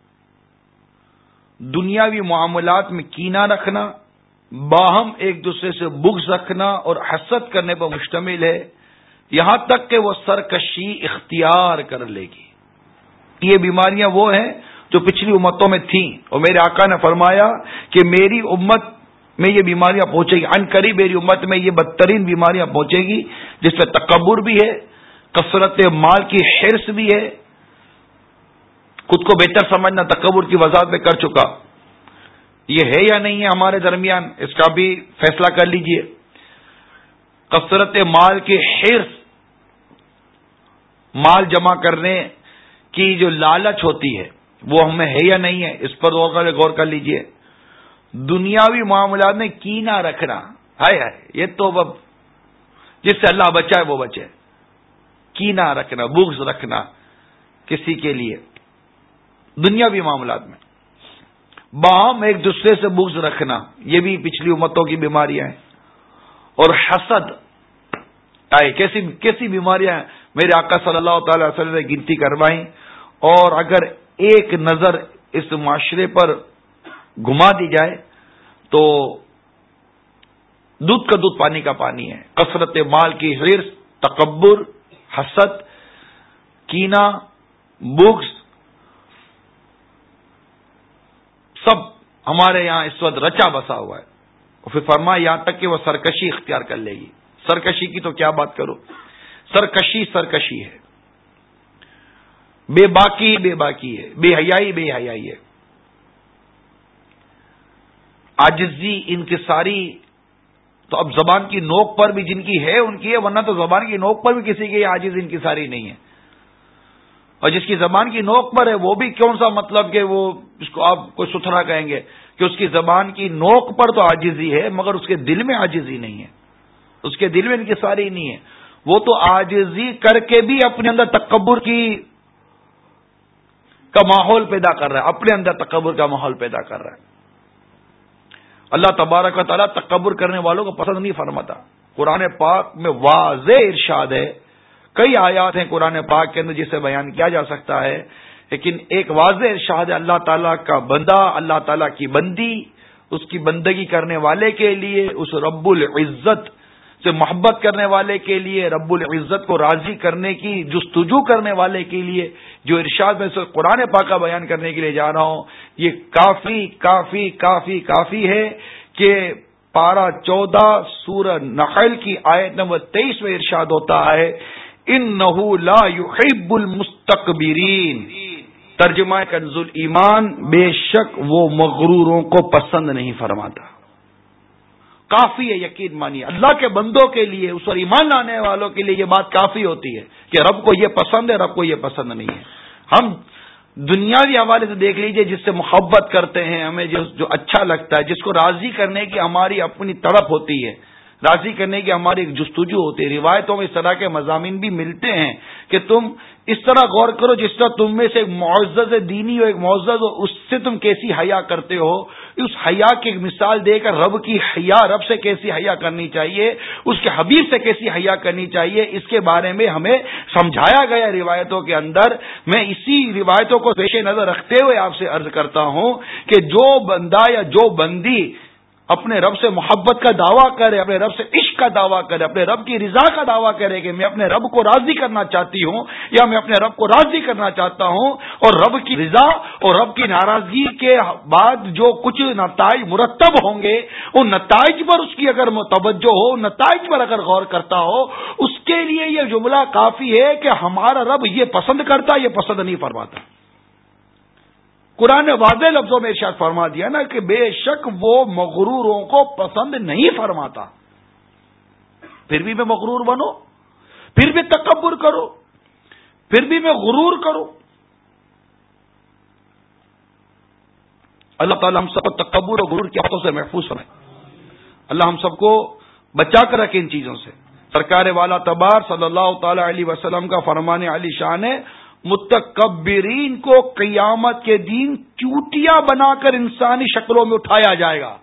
دنیاوی معاملات میں کینہ رکھنا، باہم ایک دوسرے سے بغض رکھنا اور حسد کرنے پر مشتمل ہے، یہاں تک کہ وہ سرکشی اختیار کر لے گی۔ یہ بیماریاں وہ ہیں جو پچھلی امتوں میں تھیں، اور میرے آقا نے فرمایا کہ میری امت میں یہ بیماریاں پہنچے گی، عن قریب میری امت میں یہ بدترین بیماریاں پہنچے گی، جس میں تکبر بھی ہے، کثرت مال کی حرص بھی ہے، خود کو بہتر سمجھنا، تکبر کی وضاحت میں کر چکا۔ یہ ہے یا نہیں ہے ہمارے درمیان، اس کا بھی فیصلہ کر لیجئے۔ کثرت مال کی حرص، مال جمع کرنے کی جو لالچ ہوتی ہے وہ ہمیں ہے یا نہیں ہے، اس پر غور کر لیجئے۔ دنیاوی معاملات میں کینہ رکھنا، ہائے ہائے یہ تو اب جس سے اللہ بچائے وہ بچے، کینہ رکھنا، بغض رکھنا کسی کے لیے دنیاوی معاملات میں، باہم ایک دوسرے سے بغض رکھنا، یہ بھی پچھلی امتوں کی بیماریاں ہیں، اور حسد، آئے کیسی کیسی بیماریاں ہیں میرے آقا صلی اللہ تعالی وسلم نے گنتی کروائیں، اور اگر ایک نظر اس معاشرے پر گھما دی جائے تو دودھ کا دودھ پانی کا پانی ہے۔ کثرت مال کی حرص، تکبر، حسد، کینہ، بغض، سب ہمارے یہاں اس وقت رچا بسا ہوا ہے، اور پھر فرمایا یہاں تک کہ وہ سرکشی اختیار کر لے گی۔ سرکشی کی تو کیا بات کرو، سرکشی سرکشی ہے، بے باکی بے باکی ہے، بے حیائی بے حیائی ہے، عاجزی، انکساری، تو اب زبان کی نوک پر بھی جن کی ہے ان کی ہے، ورنہ تو زبان کی نوک پر بھی کسی کی عاجز انکساری نہیں ہے، اور جس کی زبان کی نوک پر ہے وہ بھی کون سا مطلب کہ وہ اس کو آپ کوئی ستھرا کہیں گے کہ اس کی زبان کی نوک پر تو عاجزی ہے مگر اس کے دل میں عاجزی نہیں ہے، اس کے دل میں انکساری نہیں ہے، وہ تو عاجزی کر کے بھی اپنے اندر تکبر کی کا ماحول پیدا کر رہا ہے، اپنے اندر تکبر کا ماحول پیدا کر رہا ہے۔ اللہ تبارک و تعالیٰ تکبر کرنے والوں کو پسند نہیں فرماتا۔ قرآن پاک میں واضح ارشاد ہے، کئی آیات ہیں قرآن پاک کے اندر جسے بیان کیا جا سکتا ہے، لیکن ایک واضح ارشاد ہے اللہ تعالیٰ کا بندہ، اللہ تعالیٰ کی بندی، اس کی بندگی کرنے والے کے لیے، اس رب العزت سے محبت کرنے والے کے لیے، رب العزت کو راضی کرنے کی جستجو کرنے والے کے لیے جو ارشاد میں سے قرآن پاک کا بیان کرنے کے لیے جا رہا ہوں، یہ کافی کافی کافی کافی ہے کہ پارہ چودہ سورہ نحل کی آیت نمبر تیئیس میں ارشاد ہوتا ہے انہ لا یحب المستکبرین، ترجمہ کنز ایمان، بے شک وہ مغروروں کو پسند نہیں فرماتا۔ کافی ہے، یقین مانیے اللہ کے بندوں کے لیے، اس پر ایمان لانے والوں کے لیے یہ بات کافی ہوتی ہے کہ رب کو یہ پسند ہے، رب کو یہ پسند نہیں ہے۔ ہم دنیاوی حوالے سے دیکھ لیجئے، جس سے محبت کرتے ہیں، ہمیں جو جو اچھا لگتا ہے، جس کو راضی کرنے کی ہماری اپنی تڑپ ہوتی ہے، راضی کرنے کی ہماری ایک جستجو ہوتی ہے، روایتوں میں اس طرح کے مضامین بھی ملتے ہیں کہ تم اس طرح غور کرو جس طرح تم میں سے ایک معزز دینی ہو، ایک معزز ہو، اس سے تم کیسی حیا کرتے ہو اس حیا کی مثال دے کر رب کی حیا، رب سے کیسی حیا کرنی چاہیے، اس کے حبیب سے کیسی حیا کرنی چاہیے، اس کے بارے میں ہمیں سمجھایا گیا روایتوں کے اندر. میں اسی روایتوں کو پیش نظر رکھتے ہوئے آپ سے عرض کرتا ہوں کہ جو بندہ یا جو بندی اپنے رب سے محبت کا دعویٰ کرے، اپنے رب سے عشق کا دعویٰ کرے، اپنے رب کی رضا کا دعویٰ کرے کہ میں اپنے رب کو راضی کرنا چاہتی ہوں یا میں اپنے رب کو راضی کرنا چاہتا ہوں، اور رب کی رضا اور رب کی ناراضگی کے بعد جو کچھ نتائج مرتب ہوں گے، ان نتائج پر اس کی اگر توجہ ہو، ان نتائج پر اگر غور کرتا ہو، اس کے لیے یہ جملہ کافی ہے کہ ہمارا رب یہ پسند کرتا، یہ پسند نہیں فرماتا. قرآن نے واضح لفظوں میں ارشاد فرما دیا نا کہ بے شک وہ مغروروں کو پسند نہیں فرماتا. پھر بھی میں مغرور بنو، پھر بھی تکبر کرو، پھر بھی میں غرور کروں. اللہ تعالی ہم سب کو تکبر اور غرور کی آفتوں سے محفوظ فرمائے. اللہ ہم سب کو بچا کر رکھے ان چیزوں سے. سرکار والا تبار صلی اللہ تعالی علیہ وسلم کا فرمان علی شان ہے، متکبرین کو قیامت کے دن چوٹیاں بنا کر انسانی شکلوں میں اٹھایا جائے گا.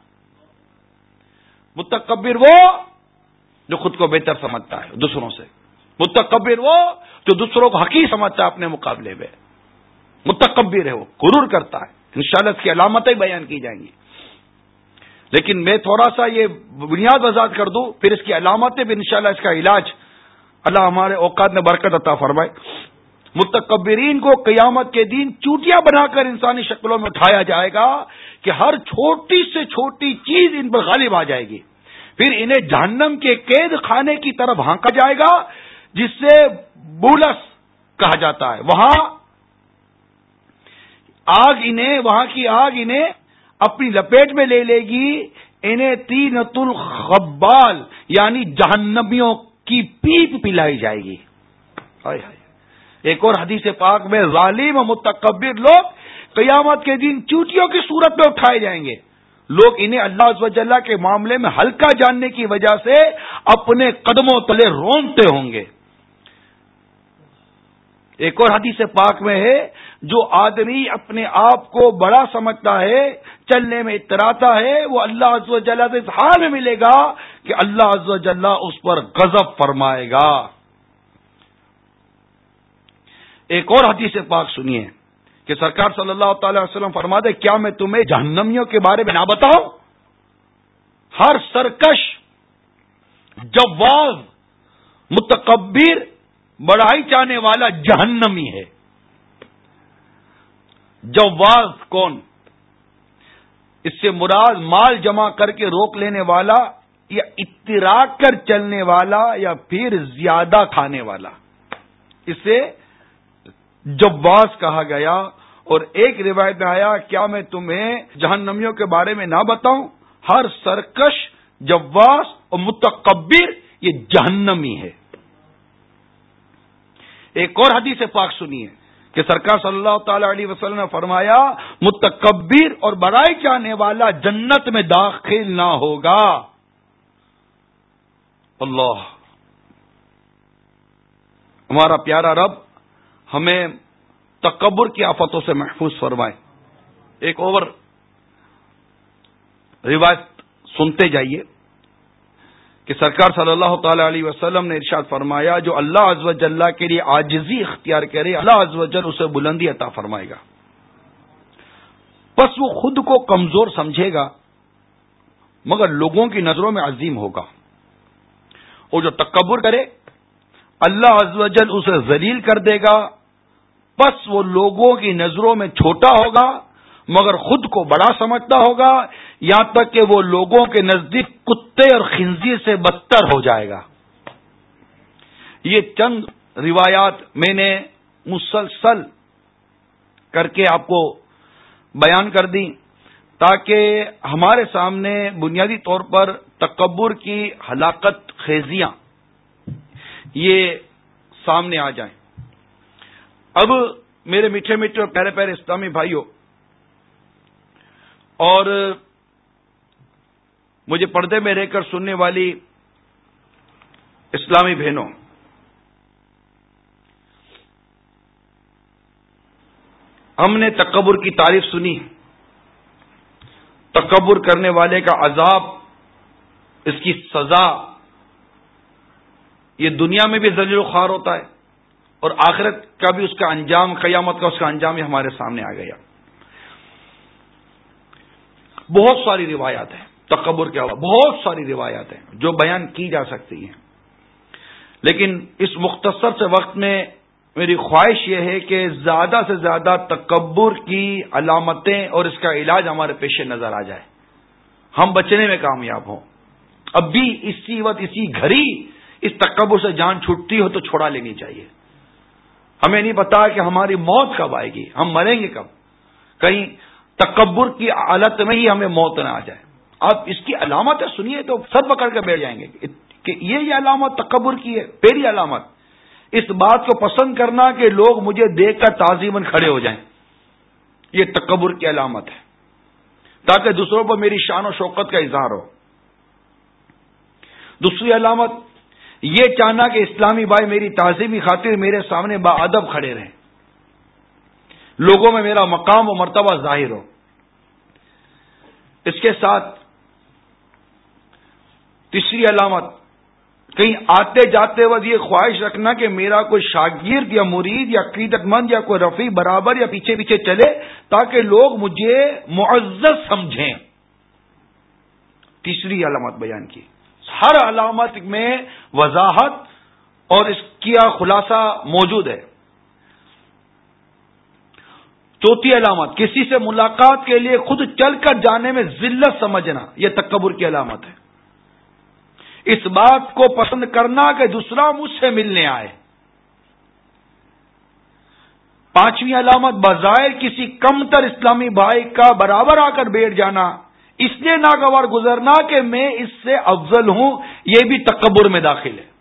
متکبر وہ جو خود کو بہتر سمجھتا ہے دوسروں سے، متکبر وہ جو دوسروں کو حقیر سمجھتا ہے اپنے مقابلے میں. متکبر ہے وہ، غرور کرتا ہے. انشاءاللہ اس کی علامتیں بیان کی جائیں گی، لیکن میں تھوڑا سا یہ بنیاد وضاحت کر دوں، پھر اس کی علامتیں بھی انشاءاللہ اس کا علاج اللہ ہمارے اوقات میں برکت عطا فرمائے. متکبرین کو قیامت کے دن چوٹیاں بنا کر انسانی شکلوں میں اٹھایا جائے گا کہ ہر چھوٹی سے چھوٹی چیز ان پر غالب آ جائے گی. پھر انہیں جہنم کے قید خانے کی طرف ہانکا جائے گا جس سے بولس کہا جاتا ہے. وہاں آگ انہیں وہاں کی آگ انہیں اپنی لپیٹ میں لے لے گی. انہیں طینۃ الخبال یعنی جہنمیوں کی پیپ پلائی جائے گی. ہائے ہائے. ایک اور حدیث پاک میں ظالم و متکبر لوگ قیامت کے دن چوٹیوں کی صورت میں اٹھائے جائیں گے. لوگ انہیں اللہ عز و جل کے معاملے میں ہلکا جاننے کی وجہ سے اپنے قدموں تلے رونتے ہوں گے. ایک اور حدیث پاک میں ہے، جو آدمی اپنے آپ کو بڑا سمجھتا ہے، چلنے میں اتراتا ہے، وہ اللہ عز و جل سے اس حال میں ملے گا کہ اللہ عز و جل اس پر غضب فرمائے گا. ایک اور حدیث پاک سنیے کہ سرکار صلی اللہ تعالی وسلم فرماتے، کیا میں تمہیں جہنمیوں کے بارے میں نہ بتاؤں؟ ہر سرکش، جواز، متکبر، بڑائی چاہنے والا جہنمی ہے. جواز کون؟ اس سے مراد مال جمع کر کے روک لینے والا یا اتراک کر چلنے والا یا پھر زیادہ کھانے والا، اسے جواز کہا گیا. اور ایک روایت میں آیا، کیا میں تمہیں جہنمیوں کے بارے میں نہ بتاؤں؟ ہر سرکش، جواز اور متکبر یہ جہنمی ہے. ایک اور حدیث پاک سنیے کہ سرکار صلی اللہ تعالی علیہ وسلم نے فرمایا، متکبر اور بڑائی چاہنے والا جنت میں داخل نہ ہوگا. اللہ، ہمارا پیارا رب ہمیں تکبر کی آفتوں سے محفوظ فرمائے. ایک اور روایت سنتے جائیے کہ سرکار صلی اللہ تعالی علیہ وسلم نے ارشاد فرمایا، جو اللہ عز و جل کے لیے عاجزی اختیار کرے اللہ عز و جل اسے بلندی عطا فرمائے گا. بس وہ خود کو کمزور سمجھے گا مگر لوگوں کی نظروں میں عظیم ہوگا. اور جو تکبر کرے اللہ عز و جل اسے ذلیل کر دے گا. بس وہ لوگوں کی نظروں میں چھوٹا ہوگا مگر خود کو بڑا سمجھتا ہوگا، یہاں تک کہ وہ لوگوں کے نزدیک کتے اور خنزیر سے بدتر ہو جائے گا. یہ چند روایات میں نے مسلسل کر کے آپ کو بیان کر دی تاکہ ہمارے سامنے بنیادی طور پر تکبر کی ہلاکت خیزیاں یہ سامنے آ جائیں. اب میرے میٹھے میٹھے اور پیارے پیارے اسلامی بھائیوں اور مجھے پردے میں رہ کر سننے والی اسلامی بہنوں، ہم نے تکبر کی تعریف سنی، تکبر کرنے والے کا عذاب، اس کی سزا، یہ دنیا میں بھی ذلیل و خوار ہوتا ہے اور آخرت کا بھی اس کا انجام، قیامت کا اس کا انجام ہی ہمارے سامنے آ گیا۔ بہت ساری روایات ہیں تکبر کے علاوہ، بہت ساری روایات ہیں جو بیان کی جا سکتی ہیں، لیکن اس مختصر سے وقت میں میری خواہش یہ ہے کہ زیادہ سے زیادہ تکبر کی علامتیں اور اس کا علاج ہمارے پیش نظر آ جائے، ہم بچنے میں کامیاب ہوں۔ اب بھی اسی وقت اسی گھڑی اس تکبر سے جان چھوٹتی ہو تو چھوڑا لینی چاہیے۔ ہمیں نہیں پتا کہ ہماری موت کب آئے گی، ہم مریں گے کب، کہیں تکبر کی حالت میں ہی ہمیں موت نہ آ جائے۔ آپ اس کی علامتیں سنیے تو سر پکڑ کے بیٹھ جائیں گے کہ یہ یہ علامت تکبر کی ہے۔ پہلی علامت اس بات کو پسند کرنا کہ لوگ مجھے دیکھ کر تعظیماً کھڑے ہو جائیں، یہ تکبر کی علامت ہے، تاکہ دوسروں پر میری شان و شوکت کا اظہار ہو۔ دوسری علامت یہ چاہنا کہ اسلامی بھائی میری تعظیمی خاطر میرے سامنے باادب کھڑے رہیں، لوگوں میں میرا مقام و مرتبہ ظاہر ہو۔ اس کے ساتھ تیسری علامت کہیں آتے جاتے وقت یہ خواہش رکھنا کہ میرا کوئی شاگرد یا مرید یا عقیدت مند یا کوئی رفیع برابر یا پیچھے پیچھے چلے تاکہ لوگ مجھے معزز سمجھیں۔ تیسری علامت بیان کی، ہر علامت میں وضاحت اور اس کا خلاصہ موجود ہے۔ چوتھی علامت کسی سے ملاقات کے لیے خود چل کر جانے میں ذلت سمجھنا، یہ تکبر کی علامت ہے۔ اس بات کو پسند کرنا کہ دوسرا مجھ سے ملنے آئے۔ پانچویں علامت بظاہر کسی کمتر اسلامی بھائی کا برابر آ کر بیٹھ جانا، اس لیے ناگوار گزرنا کہ میں اس سے افضل ہوں، یہ بھی تکبر میں داخل ہے۔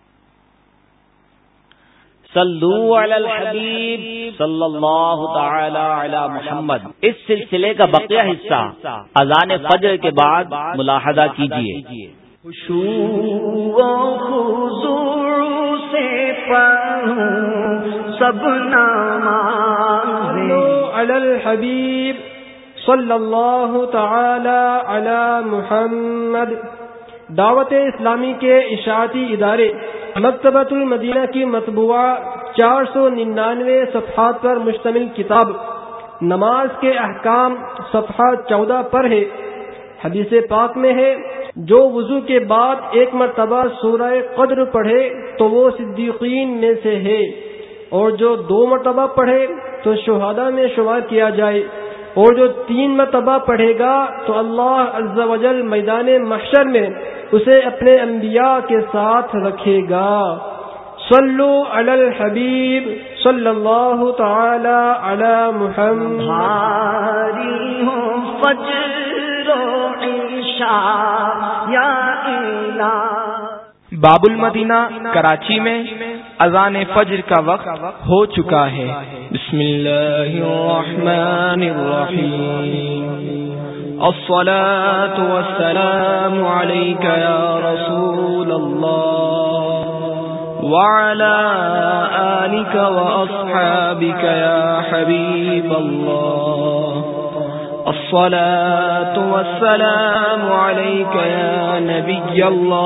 صلو علی الحبیب صلی اللہ تعالی علی محمد۔ اس سلسلے کا بقیہ حصہ اذان فجر کے بعد ملاحظہ کیجیے۔ خشوع و خضوع سے پڑھوں سب نمازیں، صلو علی الحبیب صلی اللہ تعالی علی محمد۔ دعوت اسلامی کے اشاعتی ادارے مکتبۃ المدینہ کی مطبوعہ چار سو ننانوے صفحات پر مشتمل کتاب نماز کے احکام صفحہ چودہ پر ہے۔ حدیث پاک میں ہے، جو وضو کے بعد ایک مرتبہ سورہ قدر پڑھے تو وہ صدیقین میں سے ہے، اور جو دو مرتبہ پڑھے تو شہداء میں شمار کیا جائے، اور جو تین مرتبہ پڑھے گا تو اللہ عز و جل میدان محشر میں اسے اپنے انبیاء کے ساتھ رکھے گا۔ صلو علی الحبیب صلی اللہ تعالی علی محمد۔ بھاری ہوں فجر و عشاء یا الہ۔ باب المدینہ کراچی میں اذان فجر کا وقت ہو چکا ہے۔ بسم اللہ الرحمن الرحیم۔ الصلاة والسلام علیک یا رسول اللہ وعلى آلك وأصحابك يا حبيب الله، الصلاة والسلام عليك يا نبي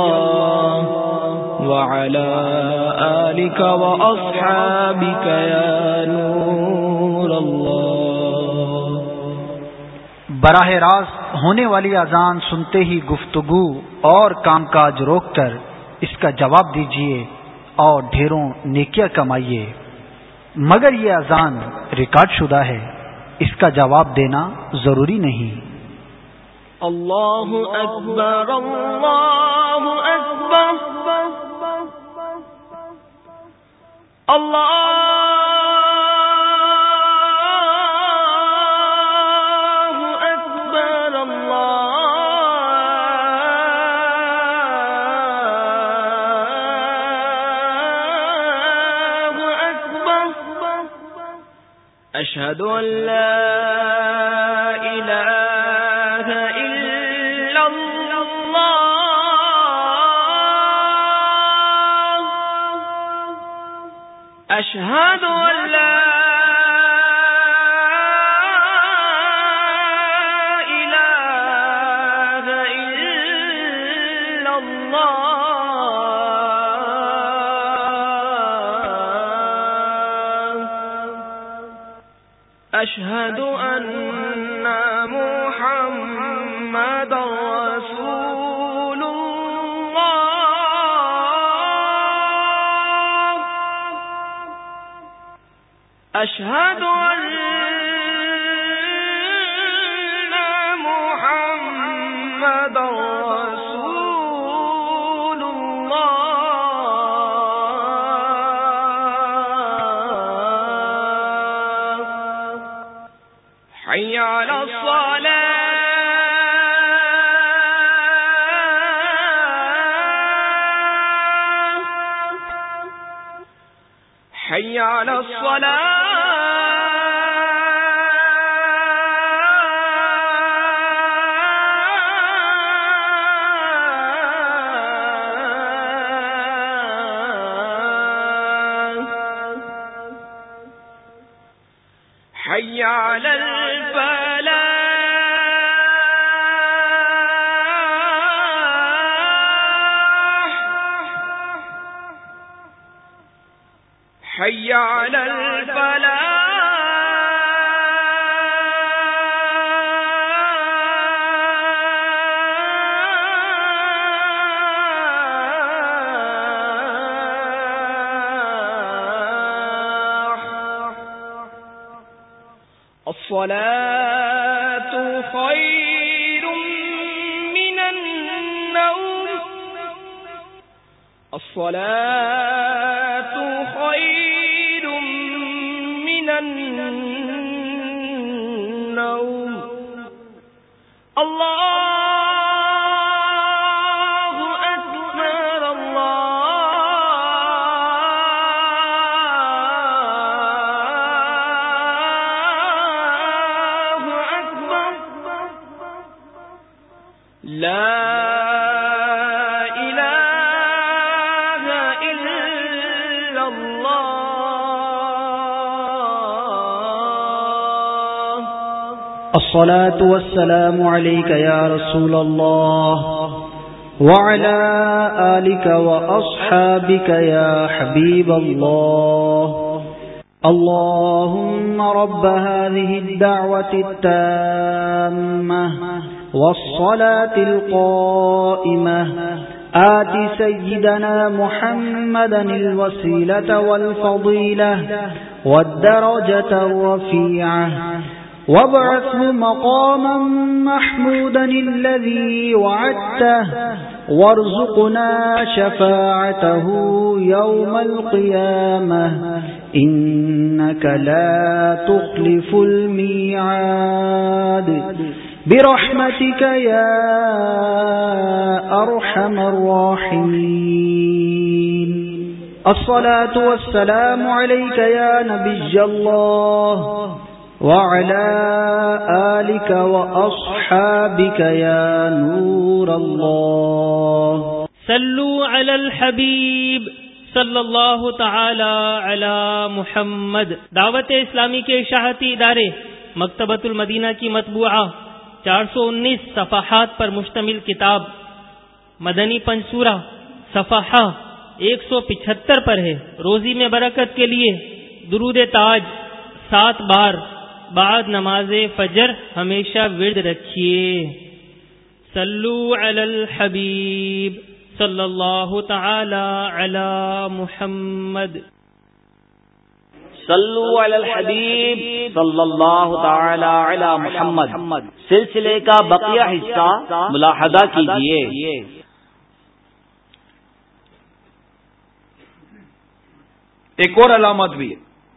الله وعلى آلك وأصحابك يا نور الله۔ براہ راست ہونے والی اذان سنتے ہی گفتگو اور کام کاج روک کر اس کا جواب دیجیے اور ڈھیروں نیکیاں کمائیے، مگر یہ اذان ریکارڈ شدہ ہے، اس کا جواب دینا ضروری نہیں۔ اللہ اکبر اللہ اکبر اللہ أشهد أن لا إله إلا الله، أشهد أن لا إله أشهد أن محمد رسول الله أشهد أن محمد رسول الله حي على الصلاة حي على الصلاة حي على الفلاح حي على الفلاح الصلاة خير من النوم الصلاة خير من النوم الله أكبر الله أكبر لا إله إلا الله الصلاة والسلام عليك يا رسول الله وعلى آلك وأصحابك يا حبيب الله اللهم رب هذه الدعوة التامة والصلاة القائمة آت سيدنا محمدا الوسيلة والفضيلة والدرجة الرفيعة وابعثه مقاما محمودا الذي وعدته وارزقنا شفاعته يوم القيامة إنك لا تخلف الميعاد برحمتك يا أرحم الراحمين الصلاة والسلام عليك يا نبي الله وعلى آلك وأصحابك يا نور الله صلوا على الحبیب صلی اللہ تعالی علی محمد. دعوت اسلامی کے اشاعتی ادارے مکتبۃ المدینہ کی مطبوعہ چار سو انیس صفحات پر مشتمل کتاب مدنی پنسورہ صفحہ ایک سو پچہتر پر ہے. روزی میں برکت کے لیے درود تاج سات بار بعد نماز فجر ہمیشہ ورد رکھیے. صلو علی الحبیب صلی اللہ تعالی علی محمد. صلو علی الحبیب صلی اللہ تعالی علی محمد. سلسلے کا بقیہ حصہ ملاحظہ کیجیے. ایک اور علامت بھی ہے،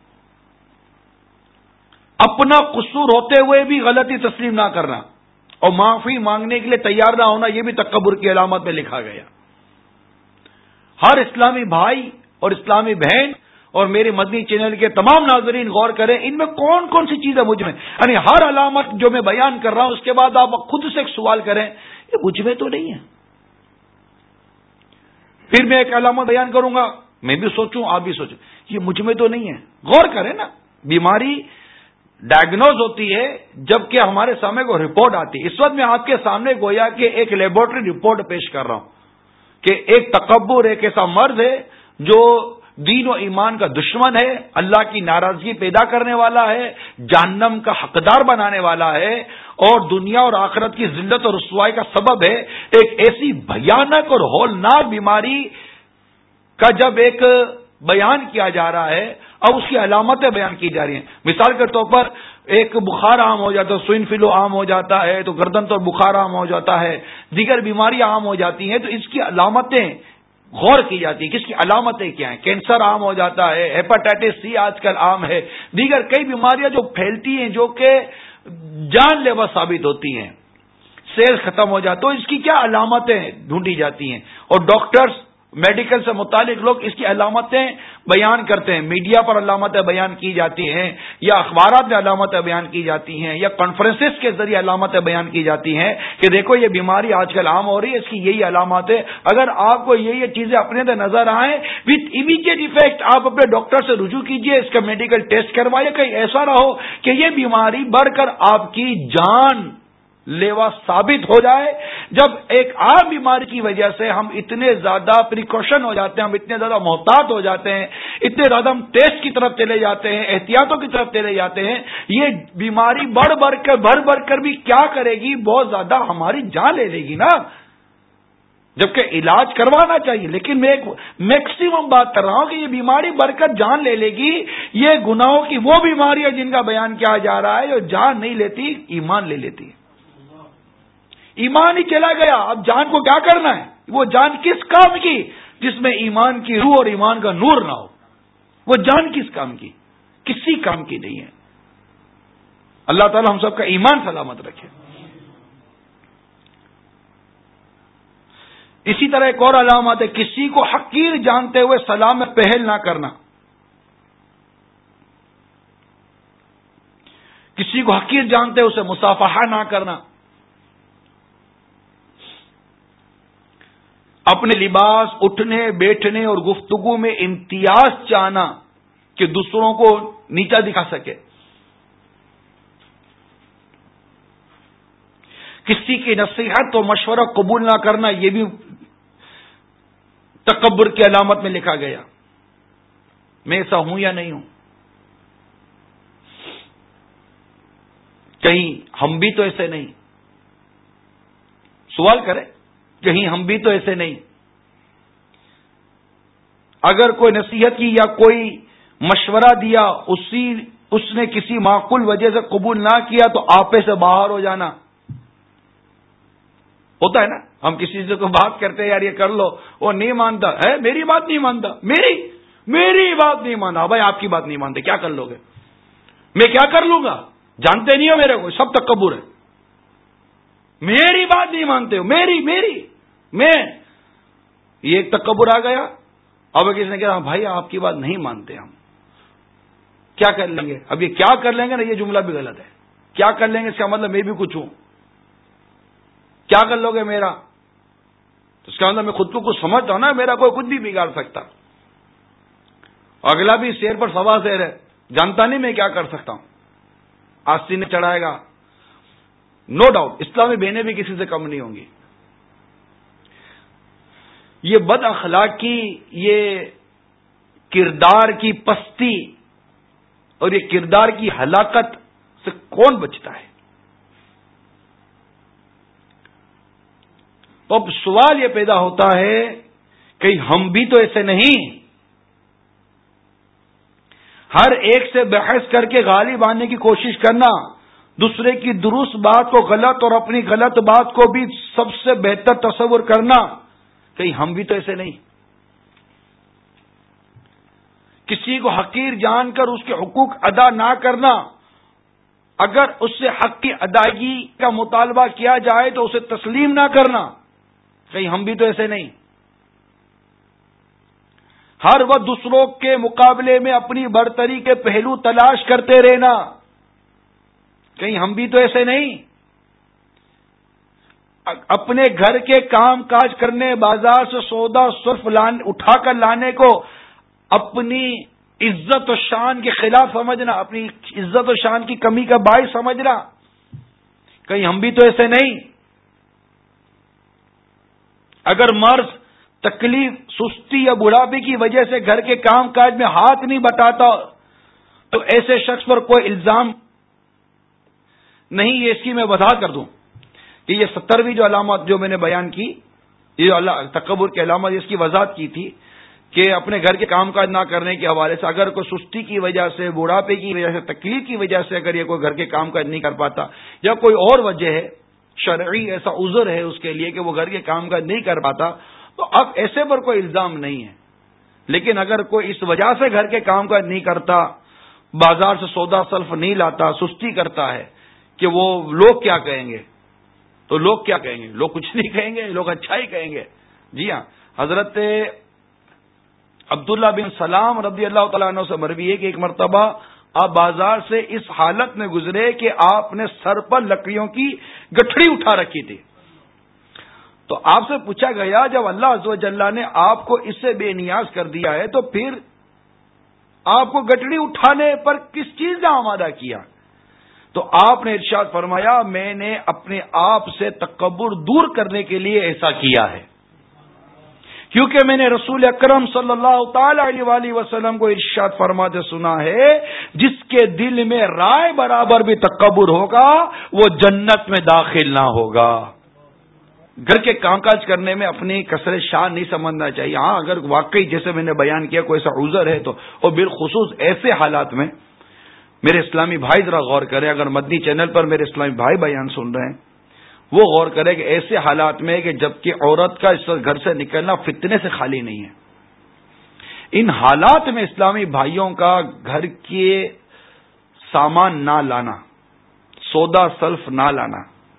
اپنا قصور ہوتے ہوئے بھی غلطی تسلیم نہ کرنا اور معافی مانگنے کے لیے تیار نہ ہونا، یہ بھی تکبر کی علامت میں لکھا گیا. ہر اسلامی بھائی اور اسلامی بہن اور میرے مدنی چینل کے تمام ناظرین غور کریں، ان میں کون کون سی چیزیں مجھ میں، یعنی ہر علامت جو میں بیان کر رہا ہوں اس کے بعد آپ خود سے ایک سوال کریں، یہ مجھ میں تو نہیں ہے. پھر میں ایک علامت بیان کروں گا، میں بھی سوچوں آپ بھی سوچیں، یہ مجھ میں تو نہیں ہے. غور کریں نا، بیماری ڈائگنوز ہوتی ہے جبکہ ہمارے سامنے کو رپورٹ آتی ہے. اس وقت میں آپ کے سامنے گویا کہ ایک لیبورٹری رپورٹ پیش کر رہا ہوں. کہ ایک تکبر ایک ایسا مرض ہے جو دین و ایمان کا دشمن ہے، اللہ کی ناراضگی پیدا کرنے والا ہے، جہنم کا حقدار بنانے والا ہے، اور دنیا اور آخرت کی ذلت اور رسوائی کا سبب ہے۔ ایک ایسی بھیانک اور ہولناک بیماری کا جب ایک بیان کیا جا رہا ہے اور اس کی علامتیں بیان کی جا رہی ہیں، مثال کے طور پر ایک بخار عام ہو جاتا ہے، سوئن فلو عام ہو جاتا ہے، تو گردن تو بخار عام ہو جاتا ہے، دیگر بیماریاں عام ہو جاتی ہیں، تو اس کی علامتیں غور کی جاتی ہیں کہ اس کی علامتیں کیا ہیں۔ کینسر عام ہو جاتا ہے، ہیپاٹائٹس سی آج کل عام ہے، دیگر کئی بیماریاں جو پھیلتی ہیں جو کہ جان لیوا ثابت ہوتی ہیں، سیل ختم ہو جاتا، تو اس کی کیا علامتیں ڈھونڈی جاتی ہیں، اور ڈاکٹرز میڈیکل سے متعلق لوگ اس کی علامتیں بیان کرتے ہیں، میڈیا پر علامتیں بیان کی جاتی ہیں، یا اخبارات میں علامتیں بیان کی جاتی ہیں، یا کانفرنسز کے ذریعے علامتیں بیان کی جاتی ہیں کہ دیکھو یہ بیماری آج کل عام ہو رہی ہے، اس کی یہی علامات ہے۔ اگر آپ کو یہ یہ چیزیں اپنے اندر نظر آئیں وتھ امیڈیٹ ایفیکٹ آپ اپنے ڈاکٹر سے رجوع کیجئے، اس کا میڈیکل ٹیسٹ کروائیے، کہیں ایسا نہ ہو کہ یہ بیماری بڑھ کر آپ کی جان لیوا ثابت ہو جائے۔ جب ایک عام بیماری کی وجہ سے ہم اتنے زیادہ پریکاشن ہو جاتے ہیں، ہم اتنے زیادہ محتاط ہو جاتے ہیں، اتنے زیادہ ہم ٹیسٹ کی طرف چلے جاتے ہیں، احتیاطوں کی طرف چلے جاتے ہیں، یہ بیماری بڑھ بڑھ کر بھر بھر کر بھی کیا کرے گی، بہت زیادہ ہماری جان لے لے گی نا، جبکہ علاج کروانا چاہیے۔ لیکن میں ایک میکسیمم بات کر رہا ہوں کہ یہ بیماری بڑھ کر جان لے لے گی۔ یہ گناہوں کی وہ بیماری ہے جن کا بیان کیا جا رہا ہے، جو جان نہیں لیتی، ایمان لے لیتی ہے۔ ایمان ہی چلا گیا، اب جان کو کیا کرنا ہے؟ وہ جان کس کام کی جس میں ایمان کی روح اور ایمان کا نور نہ ہو؟ وہ جان کس کام کی؟ کسی کام کی نہیں ہے۔ اللہ تعالی ہم سب کا ایمان سلامت رکھے۔ اسی طرح ایک اور علامت ہے، کسی کو حقیر جانتے ہوئے سلام میں پہل نہ کرنا۔ کسی کو حقیر جانتے ہوئے اسے مصافحہ نہ کرنا، اپنے لباس، اٹھنے بیٹھنے اور گفتگو میں امتیاز چاہنا کہ دوسروں کو نیچا دکھا سکے، کسی کی نصیحت و مشورہ قبول نہ کرنا، یہ بھی تکبر کی علامت میں لکھا گیا۔ میں ایسا ہوں یا نہیں ہوں؟ کہیں ہم بھی تو ایسے نہیں، سوال کریں، کہیں ہم بھی تو ایسے نہیں۔ اگر کوئی نصیحت کی یا کوئی مشورہ دیا، اسی اس نے کسی معقول وجہ سے قبول نہ کیا تو آپے سے باہر ہو جانا ہوتا ہے نا۔ ہم کسی سے کوئی بات کرتے ہیں، یار یہ کر لو، وہ نہیں مانتا ہے، میری بات نہیں مانتا، میری میری بات نہیں مانتا۔ بھائی آپ کی بات نہیں مانتے، کیا کر لو گے؟ میں کیا کر لوں گا؟ جانتے نہیں ہو میرے کو، سب تکبر ہے۔ میری بات نہیں مانتے ہو، میری میری میں، یہ ایک تکبر آ گیا۔ اب کسی نے کہا بھائی آپ کی بات نہیں مانتے ہم، کیا کر لیں گے؟ اب یہ کیا کر لیں گے نا، یہ جملہ بھی غلط ہے۔ کیا کر لیں گے اس کا مطلب میں بھی کچھ ہوں۔ کیا کر لو گے میرا، تو اس کا مطلب میں خود کو کچھ سمجھتا ہوں نا، میرا کوئی کچھ بھی بگاڑ سکتا۔ اگلا بھی شیر پر سوا شیر ہے، جانتا نہیں میں کیا کر سکتا ہوں، آستین نے چڑھائے گا۔ نو ڈاؤٹ اسلامی بہنیں بھی کسی سے کم نہیں ہوں گی۔ یہ بد اخلاقی، یہ کردار کی پستی اور یہ کردار کی ہلاکت سے کون بچتا ہے؟ تو اب سوال یہ پیدا ہوتا ہے کہ ہم بھی تو ایسے نہیں۔ ہر ایک سے بحث کر کے غالب آنے کی کوشش کرنا، دوسرے کی درست بات کو غلط اور اپنی غلط بات کو بھی سب سے بہتر تصور کرنا، کہیں ہم بھی تو ایسے نہیں۔ کسی کو حقیر جان کر اس کے حقوق ادا نہ کرنا، اگر اس سے حق کی ادائیگی کا مطالبہ کیا جائے تو اسے تسلیم نہ کرنا، کہیں ہم بھی تو ایسے نہیں۔ ہر وقت دوسروں کے مقابلے میں اپنی برتری کے پہلو تلاش کرتے رہنا، کہیں ہم بھی تو ایسے نہیں۔ اپنے گھر کے کام کاج کرنے، بازار سے سودا صرف اٹھا کر لانے کو اپنی عزت و شان کے خلاف سمجھنا، اپنی عزت و شان کی کمی کا باعث سمجھنا، کہیں ہم بھی تو ایسے نہیں۔ اگر مرض تکلیف، سستی یا بڑھاپے کی وجہ سے گھر کے کام کاج میں ہاتھ نہیں بٹاتا تو ایسے شخص پر کوئی الزام نہیں. یہ اس کی میں وضاحت کر دوں کہ یہ سترویں جو علامات جو میں نے بیان کی، یہ اللہ تکبر کی علامت، اس کی وضاحت کی تھی کہ اپنے گھر کے کام کاج نہ کرنے کے حوالے سے اگر کوئی سستی کی وجہ سے، بڑھاپے کی وجہ سے، تکلیف کی وجہ سے اگر یہ کوئی گھر کے کام کاج نہیں کر پاتا یا کوئی اور وجہ ہے شرعی ایسا عذر ہے اس کے لیے کہ وہ گھر کے کام کاج نہیں کر پاتا، تو اب ایسے پر کوئی الزام نہیں ہے. لیکن اگر کوئی اس وجہ سے گھر کے کام کاج نہیں کرتا، بازار سے سودا سلف نہیں لاتا، سستی کرتا ہے کہ وہ لوگ کیا کہیں گے، تو لوگ کیا کہیں گے؟ لوگ کچھ نہیں کہیں گے، لوگ اچھا ہی کہیں گے. جی ہاں، حضرت عبداللہ بن سلام رضی اللہ تعالیٰ عنہ سے مروی ہے کہ ایک مرتبہ آپ بازار سے اس حالت میں گزرے کہ آپ نے سر پر لکڑیوں کی گٹھڑی اٹھا رکھی تھی. تو آپ سے پوچھا گیا جب اللہ عز و جل نے آپ کو اس سے بے نیاز کر دیا ہے تو پھر آپ کو گٹھڑی اٹھانے پر کس چیز نے آمادہ کیا؟ تو آپ نے ارشاد فرمایا میں نے اپنے آپ سے تکبر دور کرنے کے لیے ایسا کیا ہے، کیونکہ میں نے رسول اکرم صلی اللہ تعالی علیہ وآلہ وسلم کو ارشاد فرماتے سنا ہے جس کے دل میں رائے برابر بھی تکبر ہوگا وہ جنت میں داخل نہ ہوگا. گھر کے کام کاج کرنے میں اپنی کثرت شان نہیں سمجھنا چاہیے. ہاں اگر واقعی جیسے میں نے بیان کیا کوئی ایسا عذر ہے تو، اور بالخصوص ایسے حالات میں میرے اسلامی بھائی ذرا غور کریں، اگر مدنی چینل پر میرے اسلامی بھائی بیان سن رہے ہیں وہ غور کرے کہ ایسے حالات میں کہ جبکہ عورت کا اس گھر سے نکلنا فتنے سے خالی نہیں ہے، ان حالات میں اسلامی بھائیوں کا گھر کے سامان نہ لانا، سودا سلف نہ لانا